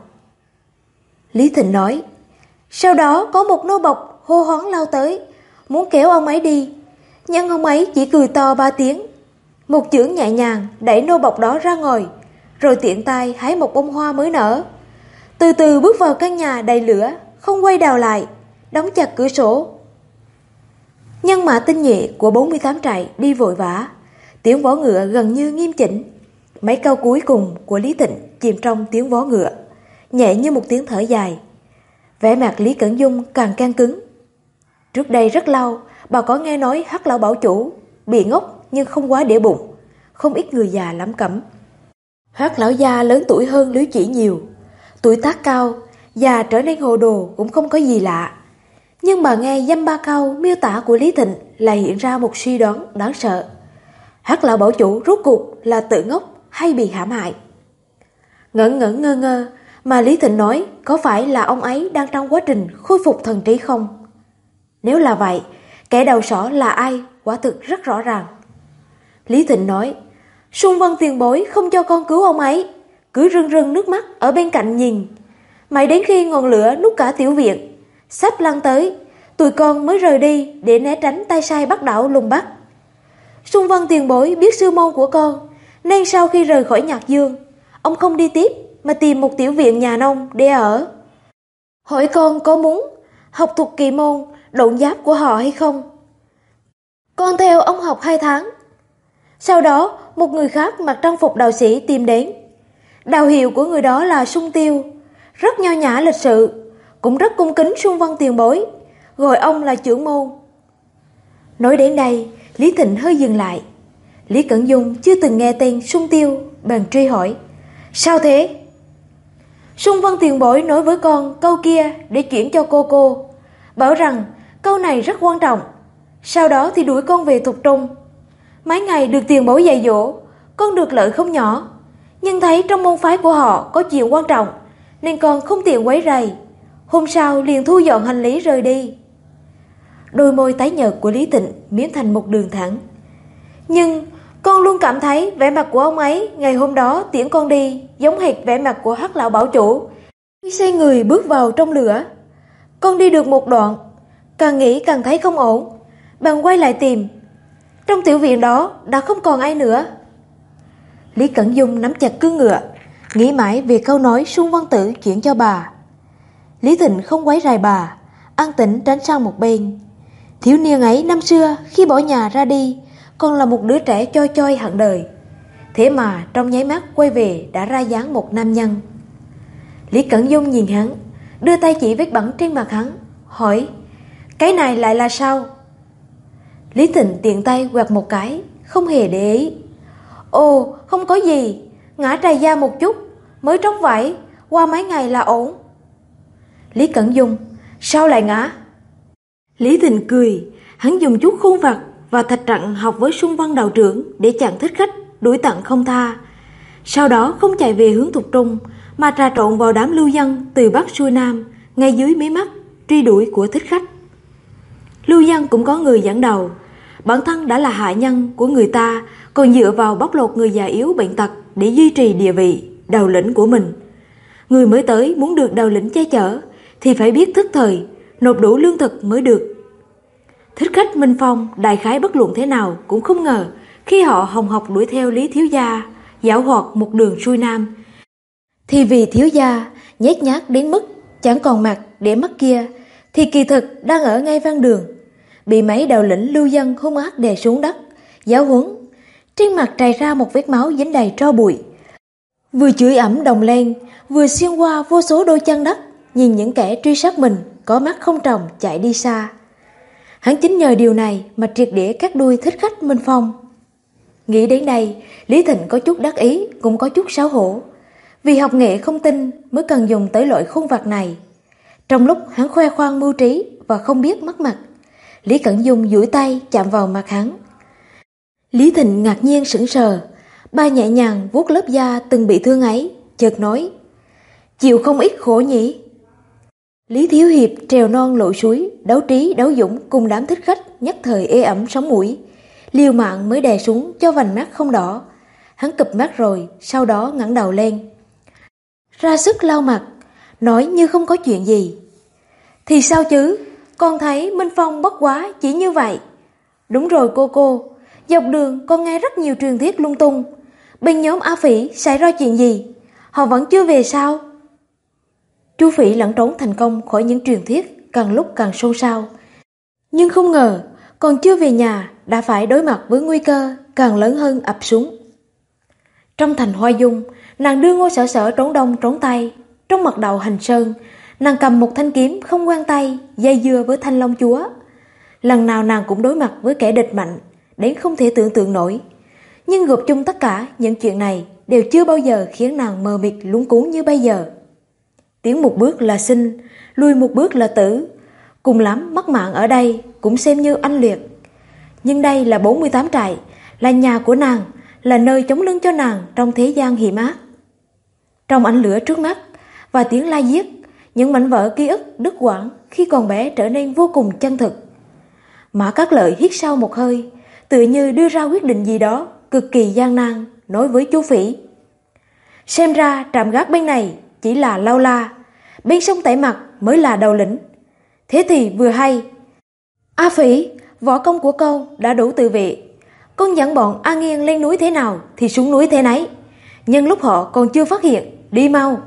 Lý Thịnh nói, sau đó có một nô bộc hô hoán lao tới, muốn kéo ông ấy đi, Nhưng ông ấy chỉ cười to 3 tiếng. Một chưởng nhẹ nhàng đẩy nô bộc đó ra ngoài, rồi tiện tay hái một bông hoa mới nở. Từ từ bước vào căn nhà đầy lửa, không quay đầu lại, đóng chặt cửa sổ. Nhân mã tinh nhuệ của 48 trại đi vội vã, tiếng vó ngựa gần như nghiêm chỉnh. Mấy câu cuối cùng của Lý Thịnh chìm trong tiếng vó ngựa, nhẹ như một tiếng thở dài. Vẻ mặt Lý Cẩn Dung càng căng cứng. Trước đây rất lâu, bà có nghe nói Hắc lão bảo chủ bị ngốc nhưng không quá để bụng, không ít người già lắm cẩm. Hắc lão gia lớn tuổi hơn Lý Chỉ nhiều, tuổi tác cao, già trở nên hồ đồ cũng không có gì lạ. Nhưng bà nghe dăm ba câu miêu tả của Lý Thịnh lại hiện ra một suy đoán đáng sợ. Hắc lão bảo chủ rốt cuộc là tự ngốc hay bị hãm hại? Ngẩn ngẩn ngơ ngơ mà Lý Thịnh nói có phải là ông ấy đang trong quá trình khôi phục thần trí không? Nếu là vậy, kẻ đầu sỏ là ai quả thực rất rõ ràng. Lý Thịnh nói, Sung Vân tiền bối không cho con cứu ông ấy, cứ rưng rưng nước mắt ở bên cạnh nhìn. Mãi đến khi ngọn lửa nút cả tiểu viện, sắp lăn tới, tụi con mới rời đi để né tránh tay sai bắt đảo lùng bắt. Sung Vân tiền bối biết sư môn của con, nên sau khi rời khỏi Nhạc Dương, ông không đi tiếp mà tìm một tiểu viện nhà nông để ở. Hỏi con có muốn học thuộc kỳ môn độn giáp của họ hay không? Con theo ông học 2 tháng. Sau đó một người khác mặc trang phục đạo sĩ tìm đến. Đạo hiệu của người đó là Sung Tiêu, rất nho nhã lịch sự, cũng rất cung kính Sung Vân tiền bối, gọi ông là trưởng môn. Nói đến đây, Lý Thịnh hơi dừng lại. Lý Cẩn Dung chưa từng nghe tên Sung Tiêu, bèn truy hỏi, sao thế? Sung Vân tiền bối nói với con câu kia để chuyển cho cô, bảo rằng câu này rất quan trọng. Sau đó thì đuổi con về Thục Trung. Mấy ngày được tiền bối dạy dỗ, con được lợi không nhỏ. Nhưng thấy trong môn phái của họ có chuyện quan trọng, nên con không tiện quấy rầy. Hôm sau liền thu dọn hành lý rời đi. Đôi môi tái nhợt của Lý Thịnh miếm thành một đường thẳng. Nhưng con luôn cảm thấy vẻ mặt của ông ấy ngày hôm đó tiễn con đi giống hệt vẻ mặt của Hắc lão bảo chủ khi xoay người bước vào trong lửa. Con đi được một đoạn, càng nghĩ càng thấy không ổn, bèn quay lại tìm. Trong tiểu viện đó đã không còn ai nữa. Lý Cẩn Dung nắm chặt cương ngựa, nghĩ mãi về câu nói Sung Văn Tử chuyển cho bà. Lý Thịnh không quấy rầy bà, an tĩnh tránh sang một bên. Thiếu niên ấy năm xưa khi bỏ nhà ra đi còn là một đứa trẻ choi choi hạng đời, thế mà trong nháy mắt quay về đã ra dáng một nam nhân. Lý Cẩn Dung nhìn hắn, đưa tay chỉ vết bẩn trên mặt hắn, hỏi, cái này lại là sao? Lý Thịnh tiện tay quẹt một cái, không hề để ý. Ồ, không có gì, ngã trầy da một chút, mới tróc vải, qua mấy ngày là ổn. Lý Cẩn Dung, sao lại ngã? Lý Thịnh cười, hắn dùng chút khuôn vặt và thạch trận học với Sung Văn đạo trưởng để chặn thích khách, đuổi tận không tha. Sau đó không chạy về hướng Thục Trung, mà trà trộn vào đám lưu dân từ Bắc xuôi Nam, ngay dưới mí mắt truy đuổi của thích khách. Lưu dân cũng có người dẫn đầu, bản thân đã là hạ nhân của người ta, còn dựa vào bóc lột người già yếu bệnh tật để duy trì địa vị đầu lĩnh của mình. Người mới tới muốn được đầu lĩnh che chở thì phải biết thức thời, nộp đủ lương thực mới được. Thích khách Minh Phong đại khái bất luận thế nào cũng không ngờ khi họ hồng học đuổi theo Lý thiếu gia giảo hoạt một đường xuôi Nam, thì vì thiếu gia nhét nhát đến mức chẳng còn mặt để mắt kia, thì kỳ thực đang ở ngay ven đường, bị mấy đầu lĩnh lưu dân hung ác đè xuống đất, giáo huấn, trên mặt trầy ra một vết máu dính đầy tro bụi. Vừa chửi ẩm đồng lên, vừa xuyên qua vô số đôi chân đất, nhìn những kẻ truy sát mình có mắt không tròng chạy đi xa. Hắn chính nhờ điều này mà triệt để cắt đuôi thích khách Minh Phong. Nghĩ đến đây, Lý Thịnh có chút đắc ý, cũng có chút xấu hổ. Vì học nghệ không tinh mới cần dùng tới loại khôn vặt này. Trong lúc hắn khoe khoang mưu trí và không biết mất mặt, Lý Cẩn Dung duỗi tay chạm vào mặt hắn. Lý Thịnh ngạc nhiên sững sờ, ba nhẹ nhàng vuốt lớp da từng bị thương ấy, chợt nói, chịu không ít khổ nhỉ? Lý Thiếu Hiệp trèo non lội suối, đấu trí đấu dũng cùng đám thích khách nhất thời ê ẩm sống mũi, liều mạng mới đè xuống cho vành mắt không đỏ. Hắn cụp mắt rồi, sau đó ngẩng đầu lên, ra sức lau mặt, nói như không có chuyện gì. Thì sao chứ, con thấy Minh Phong bất quá chỉ như vậy. Đúng rồi cô. Dọc đường con nghe rất nhiều truyền thuyết lung tung. Bên nhóm A Phỉ xảy ra chuyện gì? Họ vẫn chưa về sao? Chu Phỉ lẩn trốn thành công khỏi những truyền thuyết càng lúc càng xôn xao. Nhưng không ngờ, còn chưa về nhà đã phải đối mặt với nguy cơ càng lớn hơn ập xuống. Trong thành Hoa Dung, nàng đưa Ngô Sở Sở trốn đông trốn tây. Trong mật đạo Hành Sơn, nàng cầm một thanh kiếm không quan tay, dây dưa với Thanh Long Chúa. Lần nào nàng cũng đối mặt với kẻ địch mạnh, đến không thể tưởng tượng nổi. Nhưng gộp chung tất cả những chuyện này đều chưa bao giờ khiến nàng mờ mịt luống cuống như bây giờ. Tiến một bước là sinh, lùi một bước là tử. Cùng lắm mất mạng ở đây cũng xem như oanh liệt. Nhưng đây là 48 trại, là nhà của nàng, là nơi chống lưng cho nàng trong thế gian hiểm ác. Trong ánh lửa trước mắt và tiếng la giết, những mảnh vỡ ký ức đứt quãng khi còn bé trở nên vô cùng chân thực. Mã Cát Lợi hít sâu một hơi, tựa như đưa ra quyết định gì đó cực kỳ gian nan, nói với Chu Phỉ. Xem ra trạm gác bên này chỉ là lâu la, bên sông Tẩy Mặt mới là đầu lĩnh. Thế thì vừa hay. A Phỉ, võ công của con đã đủ tự vệ. Con dẫn bọn A Nghiên lên núi thế nào thì xuống núi thế nấy. Nhưng lúc họ còn chưa phát hiện, đi mau.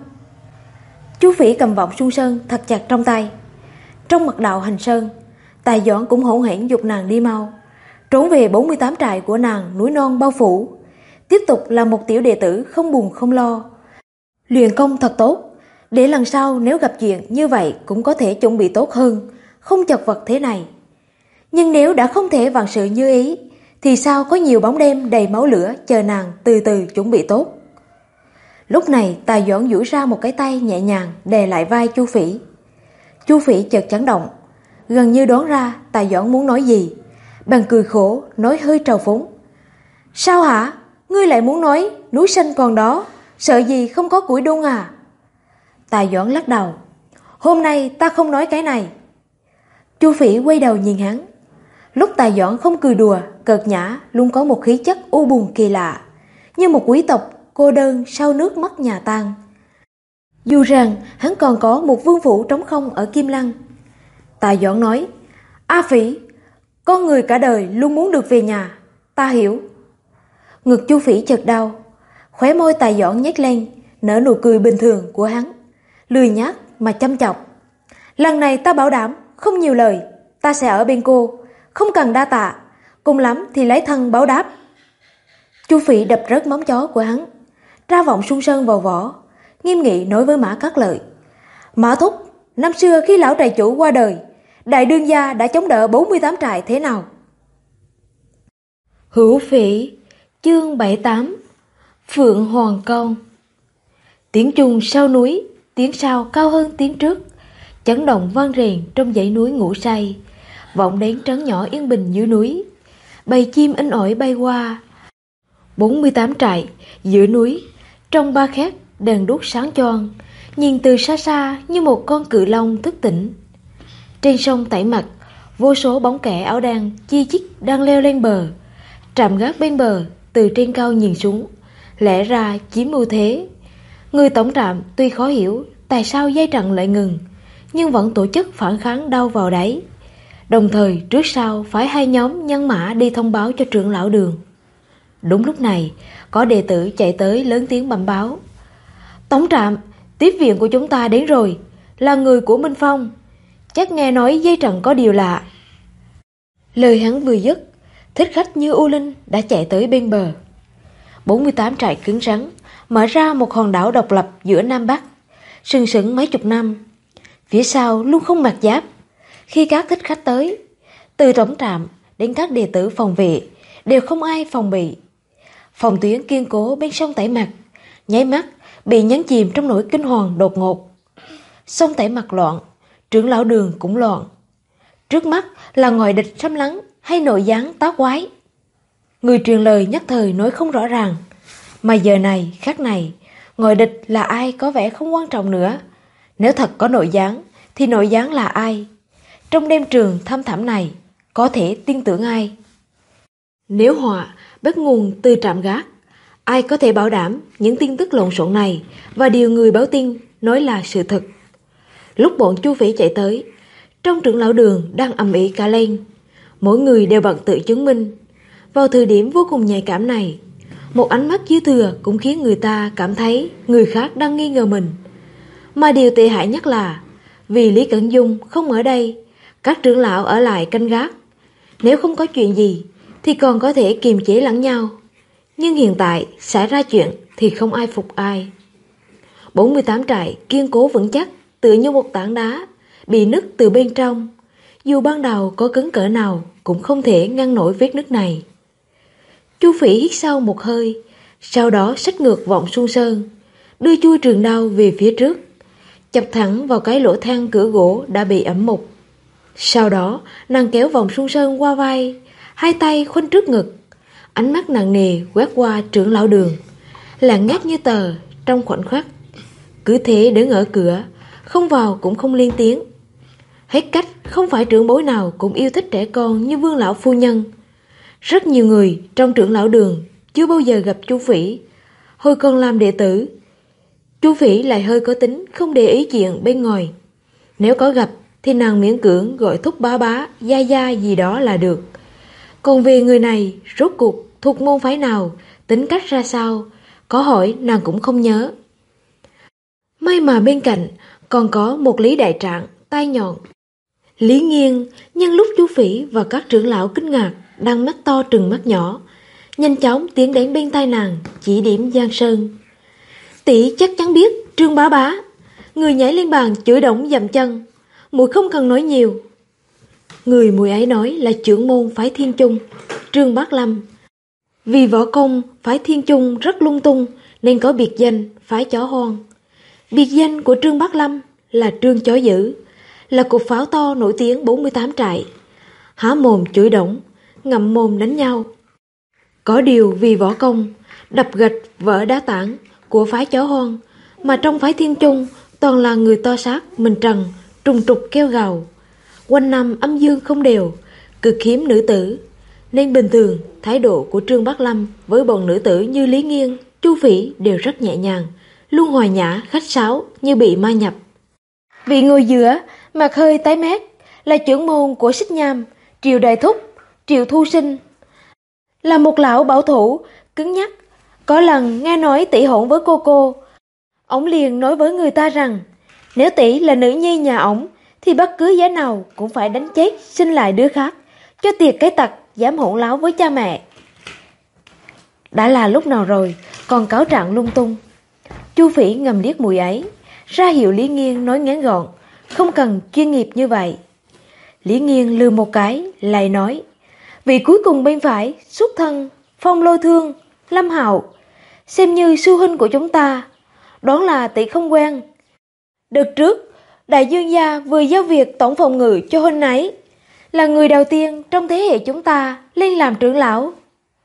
Chu Phỉ cầm vọng Xuân Sơn thật chặt trong tay. Trong mật đạo Hành Sơn, Tài Doãn cũng hỗn hển giục nàng đi mau, trốn về 48 trại của nàng núi non bao phủ, tiếp tục là một tiểu đệ tử không buồn không lo. Luyện công thật tốt, để lần sau nếu gặp chuyện như vậy cũng có thể chuẩn bị tốt hơn, không chật vật thế này. Nhưng nếu đã không thể vạn sự như ý, thì sao có nhiều bóng đêm đầy máu lửa chờ nàng từ từ chuẩn bị tốt. Lúc này Tài Doãn duỗi ra một cái tay nhẹ nhàng đè lại vai Chu Phỉ. Chu Phỉ chợt chấn động, gần như đoán ra Tài Doãn muốn nói gì, bèn cười khổ nói hơi trào phúng. Sao hả? Ngươi lại muốn nói núi xanh còn đó, sợ gì không có củi đun à? Tài Doãn lắc đầu. Hôm nay ta không nói cái này. Chu Phỉ quay đầu nhìn hắn. Lúc Tài Doãn không cười đùa, cợt nhã, luôn có một khí chất u buồn kỳ lạ, như một quý tộc cô đơn sau nước mất nhà tan. Dù rằng hắn còn có một vương phủ trống không ở Kim Lăng. Tài Doãn nói, A Phỉ, con người cả đời luôn muốn được về nhà, ta hiểu. Ngực Chu Phỉ chợt đau, khóe môi Tài Doãn nhếch lên, nở nụ cười bình thường của hắn, lười nhác mà chăm chọc. Lần này ta bảo đảm, không nhiều lời, ta sẽ ở bên cô, không cần đa tạ, cùng lắm thì lấy thân báo đáp. Chu Phỉ đập rớt móng chó của hắn, ra vọng Xuân Sơn vào vỏ, nghiêm nghị nói với Mã Cát Lợi. Mã thúc, năm xưa khi lão trại chủ qua đời, đại đương gia đã chống đỡ 48 trại thế nào? Hữu Phỉ, chương 78, Phượng Hoàng Công. Tiếng chuông sau núi, tiếng sau cao hơn tiếng trước, chấn động vang rền trong dãy núi ngủ say, vọng đến trấn nhỏ yên bình dưới núi. Bầy chim in ỏi bay qua. 48 trại giữa núi, trong ba khét đèn đuốc sáng choang, nhìn từ xa xa như một con cự long thức tỉnh. Trên sông Tẩy Mặt, vô số bóng kẻ áo đen chi chít đang leo lên bờ. Trạm gác bên bờ từ trên cao nhìn xuống, lẽ ra chiếm ưu thế. Người tổng trạm tuy khó hiểu tại sao dây trận lại ngừng, nhưng vẫn tổ chức phản kháng đau vào đáy. Đồng thời trước sau phái hai nhóm nhân mã đi thông báo cho trưởng lão Đường. Đúng lúc này, có đệ tử chạy tới lớn tiếng bẩm báo. Tổng trạm, tiếp viện của chúng ta đến rồi, là người của Minh Phong. Chắc nghe nói dây trận có điều lạ. Lời hắn vừa dứt, thích khách như U Linh đã chạy tới bên bờ. 48 trại cứng rắn, mở ra một hòn đảo độc lập giữa Nam Bắc, sừng sững mấy chục năm. Phía sau luôn không mặc giáp. Khi các thích khách tới, từ tổng trạm đến các đệ tử phòng vệ, đều không ai phòng bị. Phòng tuyến kiên cố bên sông Tẩy Mặt, nháy mắt bị nhấn chìm trong nỗi kinh hoàng đột ngột. Sông Tẩy Mặt loạn, trưởng lão Đường cũng loạn. Trước mắt là ngoại địch xâm lấn hay nội gián táo quái. Người truyền lời nhất thời nói không rõ ràng. Mà giờ này, khắc này, ngoại địch là ai có vẻ không quan trọng nữa. Nếu thật có nội gián, thì nội gián là ai? Trong đêm trường thăm thẳm này, có thể tin tưởng ai? Nếu họa bắt nguồn từ trạm gác, ai có thể bảo đảm những tin tức lộn xộn này và điều người báo tin nói là sự thật? Lúc bọn Chu Phỉ chạy tới, trong trưởng lão Đường đang ầm ĩ cả lên. Mỗi người đều bận tự chứng minh. Vào thời điểm vô cùng nhạy cảm này, một ánh mắt dư thừa cũng khiến người ta cảm thấy người khác đang nghi ngờ mình. Mà điều tệ hại nhất là vì Lý Cẩn Dung không ở đây, các trưởng lão ở lại canh gác. Nếu không có chuyện gì thì còn có thể kiềm chế lẫn nhau. Nhưng hiện tại xảy ra chuyện thì không ai phục ai. 48 trại kiên cố vững chắc, tựa như một tảng đá bị nứt từ bên trong. Dù ban đầu có cứng cỡ nào cũng không thể ngăn nổi vết nứt này. Chu Phỉ hít sâu một hơi, sau đó xách ngược Vọng Xuân Sơn, đưa chui trường đao về phía trước, chập thẳng vào cái lỗ thang cửa gỗ đã bị ẩm mục. Sau đó nàng kéo Vọng Xuân Sơn qua vai, hai tay khoanh trước ngực, ánh mắt nặng nề quét qua trưởng lão Đường, lặng ngắt như tờ trong khoảnh khắc. Cứ thế đứng ở cửa, không vào cũng không lên tiếng. Hết cách, không phải trưởng bối nào cũng yêu thích trẻ con như Vương lão phu nhân. Rất nhiều người trong trưởng lão Đường chưa bao giờ gặp Chu Phỉ. Hồi còn làm đệ tử, Chu Phỉ lại hơi có tính không để ý chuyện bên ngoài. Nếu có gặp thì nàng miễn cưỡng gọi thúc bá, gia gia gì đó là được. Còn về người này, rốt cuộc thuộc môn phái nào, tính cách ra sao, có hỏi nàng cũng không nhớ. May mà bên cạnh còn có một Lý Đại Trạng, tai nhọn. Lý Nghiên nhân lúc Chu Phỉ và các trưởng lão kinh ngạc, đang mắt to trừng mắt nhỏ, nhanh chóng tiến đến bên tai nàng, chỉ điểm Giang Sơn. Tỷ chắc chắn biết Trương bá. Người nhảy lên bàn chửi động dậm chân. Muội không cần nói nhiều. Người muội ấy nói là trưởng môn phái Thiên Chung, Trương Bác Lâm. Vì võ công phái Thiên Chung rất lung tung nên có biệt danh phái chó hoang. Biệt danh của Trương Bác Lâm là Trương Chó Dữ, là cục pháo to nổi tiếng 48 trại. Há mồm chửi động, ngậm mồm đánh nhau. Có điều vì võ công đập gạch vỡ đá tảng của phái chó hoang, mà trong phái Thiên Chung toàn là người to xác, mình trần, trùng trục kêu gào. Quanh năm âm dương không đều, cực hiếm nữ tử, nên bình thường thái độ của Trương Bác Lâm với bọn nữ tử như Lý Nghiên, Chu Phỉ đều rất nhẹ nhàng, luôn hòa nhã, khách sáo như bị ma nhập. Vị ngồi giữa, mặt hơi tái mét, là trưởng môn của Xích Nham, Triệu Đại Thúc, Triệu Thu Sinh. Là một lão bảo thủ, cứng nhắc. Có lần nghe nói tỷ hôn với cô, ông liền nói với người ta rằng nếu tỷ là nữ nhi nhà ổng thì bất cứ giá nào cũng phải đánh chết sinh lại đứa khác, cho tiệt cái tật dám hỗn láo với cha mẹ. Đã là lúc nào rồi còn cáo trạng lung tung. Chu Phỉ ngầm liếc mùi ấy, ra hiệu Lý Nghiên nói ngắn gọn, không cần chuyên nghiệp như vậy. Lý Nghiên lừa một cái, lại nói, vị cuối cùng bên phải xuất thân Phong Lôi Thương, Lâm Hạo, xem như sư huynh của chúng ta, đoán là tỷ không quen. Đợt trước, Đại Dương gia vừa giao việc tổng phòng ngự cho huynh ấy, là người đầu tiên trong thế hệ chúng ta lên làm trưởng lão.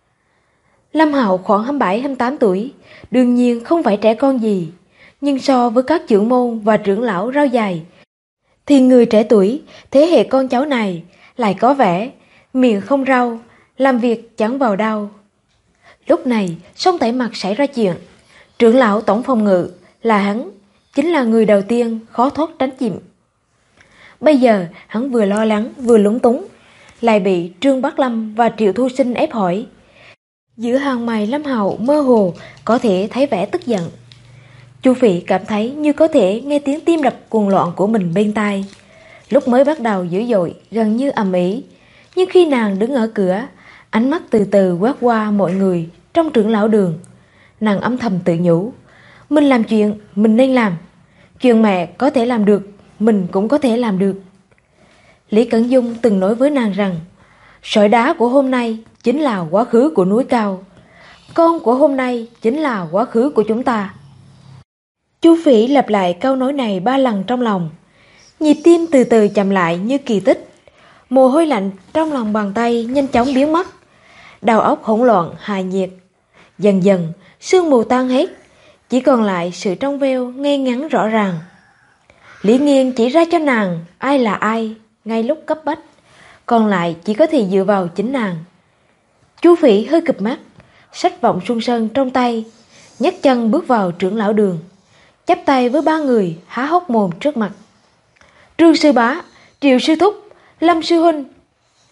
Lâm Hạo khoảng 27-28 tuổi, đương nhiên không phải trẻ con gì, nhưng so với các trưởng môn và trưởng lão rau dài, thì người trẻ tuổi, thế hệ con cháu này lại có vẻ miệng không rau, làm việc chẳng vào đâu. Lúc này, Song Tẩy Mặt xảy ra chuyện. Trưởng lão tổng phòng ngự là hắn, chính là người đầu tiên khó thoát tránh chìm. Bây giờ, hắn vừa lo lắng vừa lúng túng, lại bị Trương Bác Lâm và Triệu Thu Sinh ép hỏi. Giữa hàng mày Lâm Hạo mơ hồ có thể thấy vẻ tức giận. Chu Phỉ cảm thấy như có thể nghe tiếng tim đập cuồng loạn của mình bên tai. Lúc mới bắt đầu dữ dội, gần như ầm ĩ, nhưng khi nàng đứng ở cửa, ánh mắt từ từ quét qua mọi người trong trưởng lão Đường, nàng âm thầm tự nhủ, mình làm chuyện mình nên làm, chuyện mẹ có thể làm được, mình cũng có thể làm được. Lý Cẩn Dung từng nói với nàng rằng, sỏi đá của hôm nay chính là quá khứ của núi cao, con của hôm nay chính là quá khứ của chúng ta. Chu Phỉ lặp lại câu nói này 3 lần trong lòng, nhịp tim từ từ chậm lại như kỳ tích, mồ hôi lạnh trong lòng bàn tay nhanh chóng biến mất, đầu óc hỗn loạn hài nhiệt. Dần dần sương mù tan hết, chỉ còn lại sự trong veo ngay ngắn rõ ràng. Lý Nghiên chỉ ra cho nàng ai là ai ngay lúc cấp bách, còn lại chỉ có thể dựa vào chính nàng. Chu Phỉ hơi cụp mắt, xách Vọng Xuân Sơn trong tay, nhấc chân bước vào trưởng lão Đường, chắp tay với 3 người há hốc mồm trước mặt. Trương sư bá, Triệu sư thúc, Lâm sư huynh.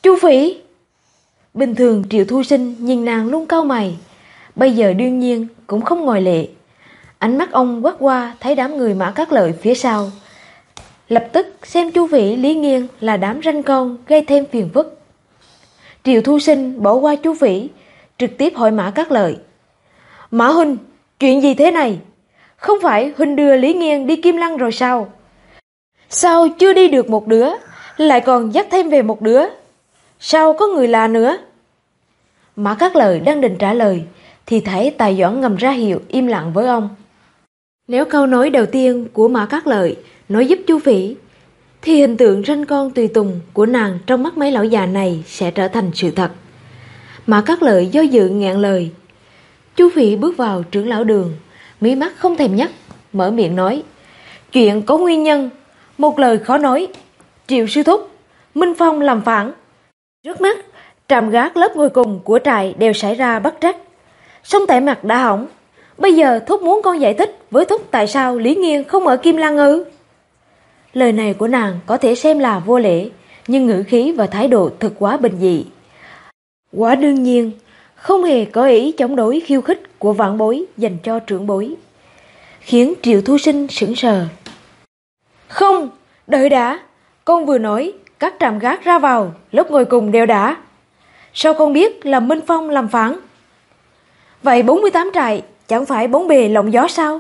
Chu Phỉ! Bình thường Triệu Thu Sinh nhìn nàng luôn cau mày, bây giờ đương nhiên cũng không ngoại lệ. Ánh mắt ông quét qua thấy đám người Mã Cát Lợi phía sau, lập tức xem Chu Phỉ Lý Nghiên là đám ranh con gây thêm phiền phức. Triệu Thu Sinh bỏ qua Chu Phỉ, trực tiếp hỏi Mã Cát Lợi: Mã huynh, chuyện gì thế này? Không phải huynh đưa Lý Nghiên đi Kim Lăng rồi sao? Sao chưa đi được một đứa, lại còn dắt thêm về một đứa? Sao có người lạ nữa? Mã Cát Lợi đang định trả lời thì thấy Tài Doãn ngầm ra hiệu im lặng với ông. Nếu câu nói đầu tiên của Mã Cát Lợi nói giúp Chu Phỉ, thì hình tượng ranh con tùy tùng của nàng trong mắt mấy lão già này sẽ trở thành sự thật. Mã Cát Lợi do dự nghẹn lời. Chu Phỉ bước vào trưởng lão đường, mí mắt không thèm nhắc, mở miệng nói: Chuyện có nguyên nhân, một lời khó nói. Triệu sư thúc, Minh Phong làm phản. Trước mắt, trạm gác lớp ngồi cùng của trại đều xảy ra bất trắc. Sông Tẻ Mặt đã hỏng. Bây giờ thúc muốn con giải thích với thúc tại sao Lý Nghiên không ở Kim Lăng ư? Lời này của nàng có thể xem là vô lễ, nhưng ngữ khí và thái độ thật quá bình dị. Quá đương nhiên, không hề có ý chống đối khiêu khích của vãn bối dành cho trưởng bối, khiến Triệu Thu Sinh sững sờ. Không, đợi đã, con vừa nói các trạm gác ra vào lớp ngồi cùng đều đã. Sao con biết là Minh Phong làm phản? Vậy 48 trại chẳng phải bốn bề lộng gió sao?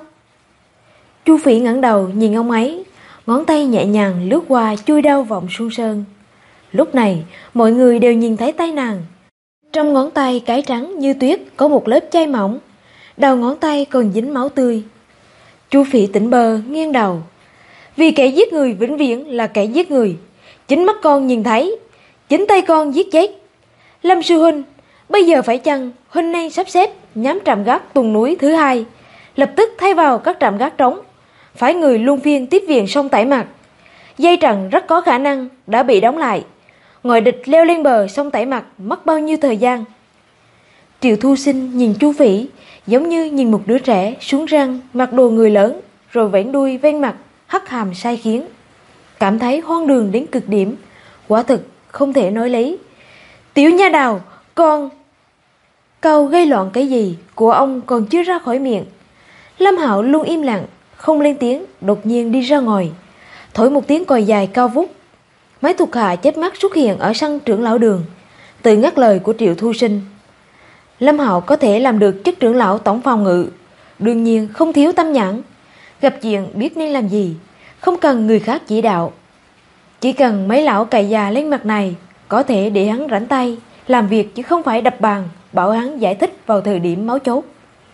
Chu Phỉ ngẩng đầu nhìn ông ấy, ngón tay nhẹ nhàng lướt qua chui đau vọng xuân sơn. Lúc này mọi người đều nhìn thấy tay nàng. Trong ngón tay cái trắng như tuyết có một lớp chai mỏng, đầu ngón tay còn dính máu tươi. Chu Phỉ tỉnh bơ nghiêng đầu. Vì kẻ giết người vĩnh viễn là kẻ giết người. Chính mắt con nhìn thấy, chính tay con giết chết. Lâm sư huynh, bây giờ phải chăng huynh nên sắp xếp nhóm trạm gác Tùng Núi thứ hai, lập tức thay vào các trạm gác trống, phải người luân phiên tiếp viện sông Tải Mặt. Dây trận rất có khả năng đã bị đóng lại. Ngoài địch leo lên bờ sông Tải Mặt mất bao nhiêu thời gian? Triệu Thu Sinh nhìn Chu Phỉ giống như nhìn một đứa trẻ xuống răng mặc đồ người lớn, rồi vẫy đuôi ven mặt hất hàm sai khiến, cảm thấy hoang đường đến cực điểm. Quả thực không thể nói lý. Tiểu nha đầu, con... Câu gây loạn cái gì của ông còn chưa ra khỏi miệng. Lâm Hạo luôn im lặng, không lên tiếng, đột nhiên đi ra ngoài, thổi một tiếng còi dài cao vút. Mấy thuộc hạ chết mắt xuất hiện ở sân trưởng lão đường, tự ngắt lời của Triệu Thu Sinh. Lâm Hạo có thể làm được chức trưởng lão tổng phòng ngự, đương nhiên không thiếu tâm nhãn, gặp chuyện biết nên làm gì, không cần người khác chỉ đạo. Chỉ cần mấy lão cày già lên mặt này có thể để hắn rảnh tay làm việc, chứ không phải đập bàn bảo hắn giải thích vào thời điểm máu chốt.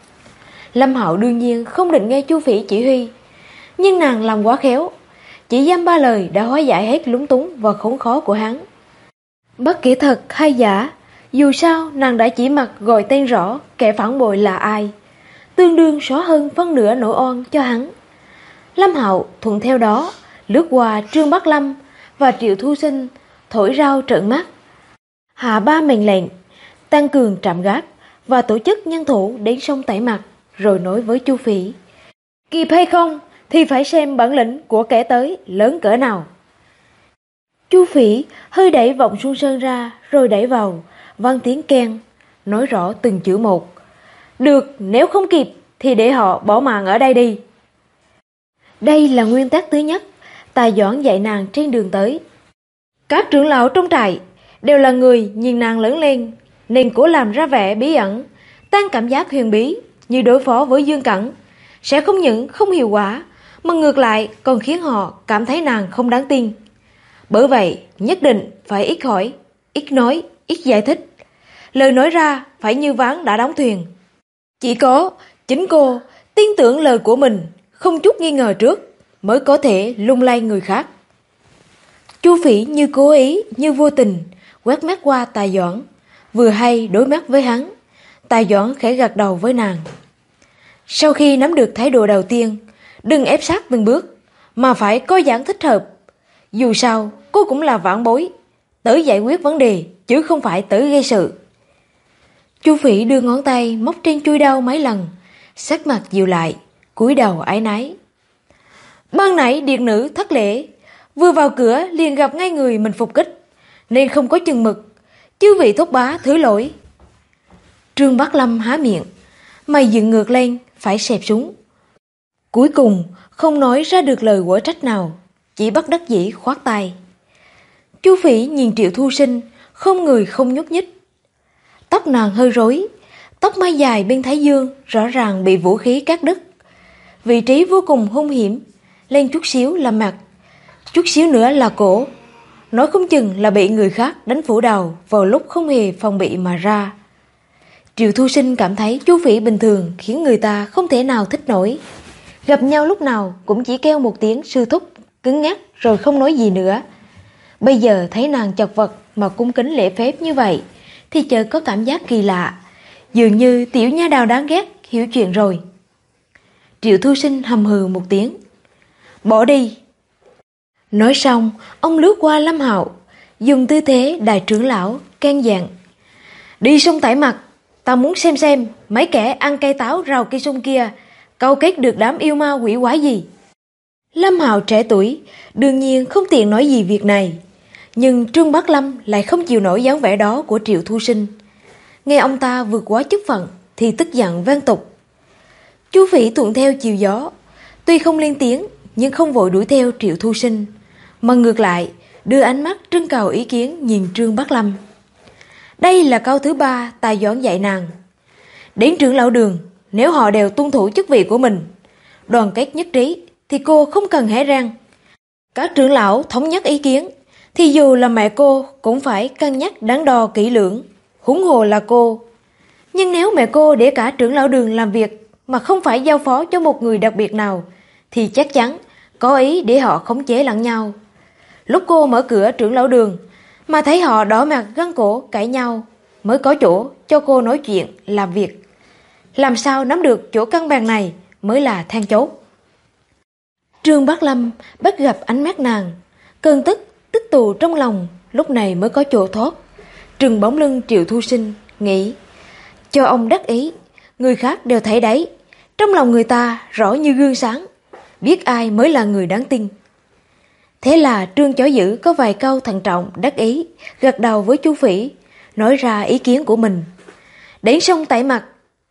Lâm Hạo đương nhiên không định nghe Chu Phỉ chỉ huy, nhưng nàng làm quá khéo, chỉ dăm ba lời đã hóa giải hết lúng túng và khốn khó của hắn. Bất kể thật hay giả, dù sao nàng đã chỉ mặt gọi tên rõ kẻ phản bội là ai, tương đương xóa hơn phân nửa nỗi oan cho hắn. Lâm Hạo thuận theo đó lướt qua Trương Bắc Lâm và Triệu Thu Sinh, thổi rao trợn mắt, hạ 3 mệnh lệnh tăng cường trạm gác và tổ chức nhân thủ đến sông Tải Mặt, rồi nói với Chu Phỉ: kịp hay không thì phải xem bản lĩnh của kẻ tới lớn cỡ nào. Chu Phỉ hơi đẩy vọng xuân sơn ra rồi đẩy vào, vang tiếng keng, nói rõ từng chữ một: được, nếu không kịp thì để họ bỏ mạng ở đây đi. Đây là nguyên tắc thứ nhất Tài Doãn dạy nàng trên đường tới. Các trưởng lão trong trại đều là người nhìn nàng lớn lên, nên cố làm ra vẻ bí ẩn, tăng cảm giác huyền bí như đối phó với Dương Cẩn, sẽ không những không hiệu quả mà ngược lại còn khiến họ cảm thấy nàng không đáng tin. Bởi vậy nhất định phải ít hỏi, ít nói, ít giải thích. Lời nói ra phải như ván đã đóng thuyền. Chỉ có chính cô tin tưởng lời của mình, không chút nghi ngờ trước, mới có thể lung lay người khác. Chu Phỉ như cố ý như vô tình quét mắt qua Tài Doãn, vừa hay đối mắt với hắn. Tài Doãn khẽ gật đầu với nàng. Sau khi nắm được thái độ đầu tiên, đừng ép sát từng bước, mà phải có giảng thích hợp. Dù sao cô cũng là vãn bối, tới giải quyết vấn đề chứ không phải tới gây sự. Chu Phỉ đưa ngón tay móc trên chui đao mấy lần, sắc mặt dịu lại, cúi đầu áy náy. Ban nãy điệt nữ thất lễ, vừa vào cửa liền gặp ngay người mình phục kích, nên không có chừng mực. Chư vị thúc bá thứ lỗi. Trương Bác Lâm há miệng, mày dựng ngược lên, phải xẹp xuống. Cuối cùng không nói ra được lời quở trách nào, chỉ bất đắc dĩ khoát tay. Chu Phỉ nhìn Triệu Thu Sinh, không người không nhúc nhích. Tóc nàng hơi rối, tóc mai dài bên thái dương rõ ràng bị vũ khí cắt đứt. Vị trí vô cùng hung hiểm, lên chút xíu là mặt, chút xíu nữa là cổ. Nói không chừng là bị người khác đánh phủ đầu vào lúc không hề phòng bị mà ra. Triệu Thu Sinh cảm thấy Chu Phỉ bình thường khiến người ta không thể nào thích nổi. Gặp nhau lúc nào cũng chỉ kêu một tiếng sư thúc, cứng ngắc rồi không nói gì nữa. Bây giờ thấy nàng chật vật mà cung kính lễ phép như vậy thì chợt có cảm giác kỳ lạ, dường như tiểu nha đầu đáng ghét hiểu chuyện rồi. Triệu Thu Sinh hầm hừ một tiếng, bỏ đi. Nói xong, ông lướt qua Lâm Hạo, dùng tư thế đại trưởng lão can dặn, đi sông tẩy mặt, ta muốn xem mấy kẻ ăn cây táo rào cây sung kia câu kết được đám yêu ma quỷ quái gì. Lâm Hạo trẻ tuổi, đương nhiên không tiện nói gì việc này, nhưng Trương Bác Lâm lại không chịu nổi dáng vẻ đó của Triệu Thu Sinh. Nghe ông ta vượt quá chức phận thì tức giận vang tục. Chu Phỉ thuận theo chiều gió, tuy không lên tiếng nhưng không vội đuổi theo Triệu Thu Sinh, mà ngược lại đưa ánh mắt trưng cầu ý kiến nhìn Trương Bác Lâm. Đây là câu thứ 3 tài doãn dạy nàng. Đến trưởng lão đường, nếu họ đều tuân thủ chức vị của mình, đoàn kết nhất trí, thì cô không cần hé răng. Các trưởng lão thống nhất ý kiến, thì dù là mẹ cô cũng phải cân nhắc đắn đo kỹ lưỡng, huống hồ là cô. Nhưng nếu mẹ cô để cả trưởng lão đường làm việc mà không phải giao phó cho một người đặc biệt nào, thì chắc chắn có ý để họ khống chế lẫn nhau. Lúc cô mở cửa trưởng lão đường mà thấy họ đỏ mặt gân cổ cãi nhau, mới có chỗ cho cô nói chuyện làm việc. Làm sao nắm được chỗ cân bằng này mới là then chốt. Trương Bác Lâm bắt gặp ánh mắt nàng, cơn tức tích tụ trong lòng lúc này mới có chỗ thoát. Trừng bóng lưng Triệu Thu Sinh, nghĩ cho ông đắc ý, người khác đều thấy đấy, trong lòng người ta rõ như gương sáng, biết ai mới là người đáng tin. Thế là Trương Chó Dữ có vài câu thận trọng đắc ý, gật đầu với Chu Phỉ, nói ra ý kiến của mình. Đến sông tẩy mặt,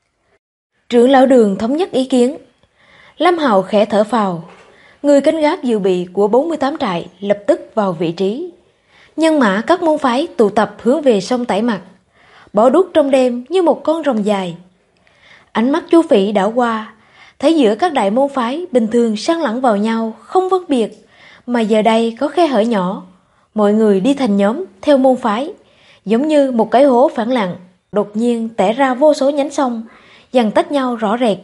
trưởng lão đường thống nhất ý kiến. Lâm Hạo khẽ thở phào, người canh gác dự bị của 48 trại lập tức vào vị trí. Nhân mã các môn phái tụ tập hướng về sông tẩy mặt, bỏ đuốc trong đêm như một con rồng dài. Ánh mắt Chu Phỉ đảo qua, thấy giữa các đại môn phái bình thường san lẫn vào nhau không phân biệt, mà giờ đây có khe hở nhỏ, mọi người đi thành nhóm theo môn phái, giống như một cái hố phẳng lặng đột nhiên tẻ ra vô số nhánh sông, dần tách nhau rõ rệt.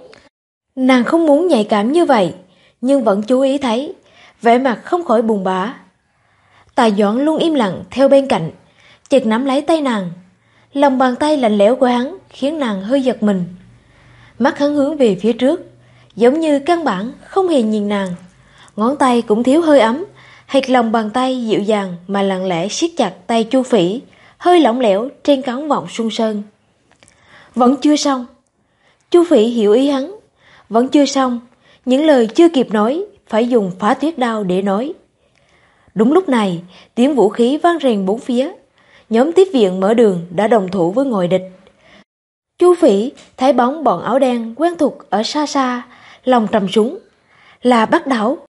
Nàng không muốn nhạy cảm như vậy, nhưng vẫn chú ý thấy, vẻ mặt không khỏi buồn bã. Tài Doãn luôn im lặng theo bên cạnh, chợt nắm lấy tay nàng. Lòng bàn tay lạnh lẽo của hắn khiến nàng hơi giật mình. Mắt hắn hướng về phía trước, giống như căn bản không hề nhìn nàng. Ngón tay cũng thiếu hơi ấm, hệt lòng bàn tay dịu dàng mà lặng lẽ siết chặt tay Chu Phỉ, hơi lỏng lẻo trên cán vọng Xuân Sơn. Vẫn chưa xong. Chu Phỉ hiểu ý hắn. Vẫn chưa xong. Những lời chưa kịp nói phải dùng phá tuyết đao để nói. Đúng lúc này, tiếng vũ khí vang rền bốn phía. Nhóm tiếp viện mở đường đã đồng thủ với ngồi địch. Chu Phỉ thấy bóng bọn áo đen quen thuộc ở xa xa, lòng trầm xuống. Là Bắc Đảo.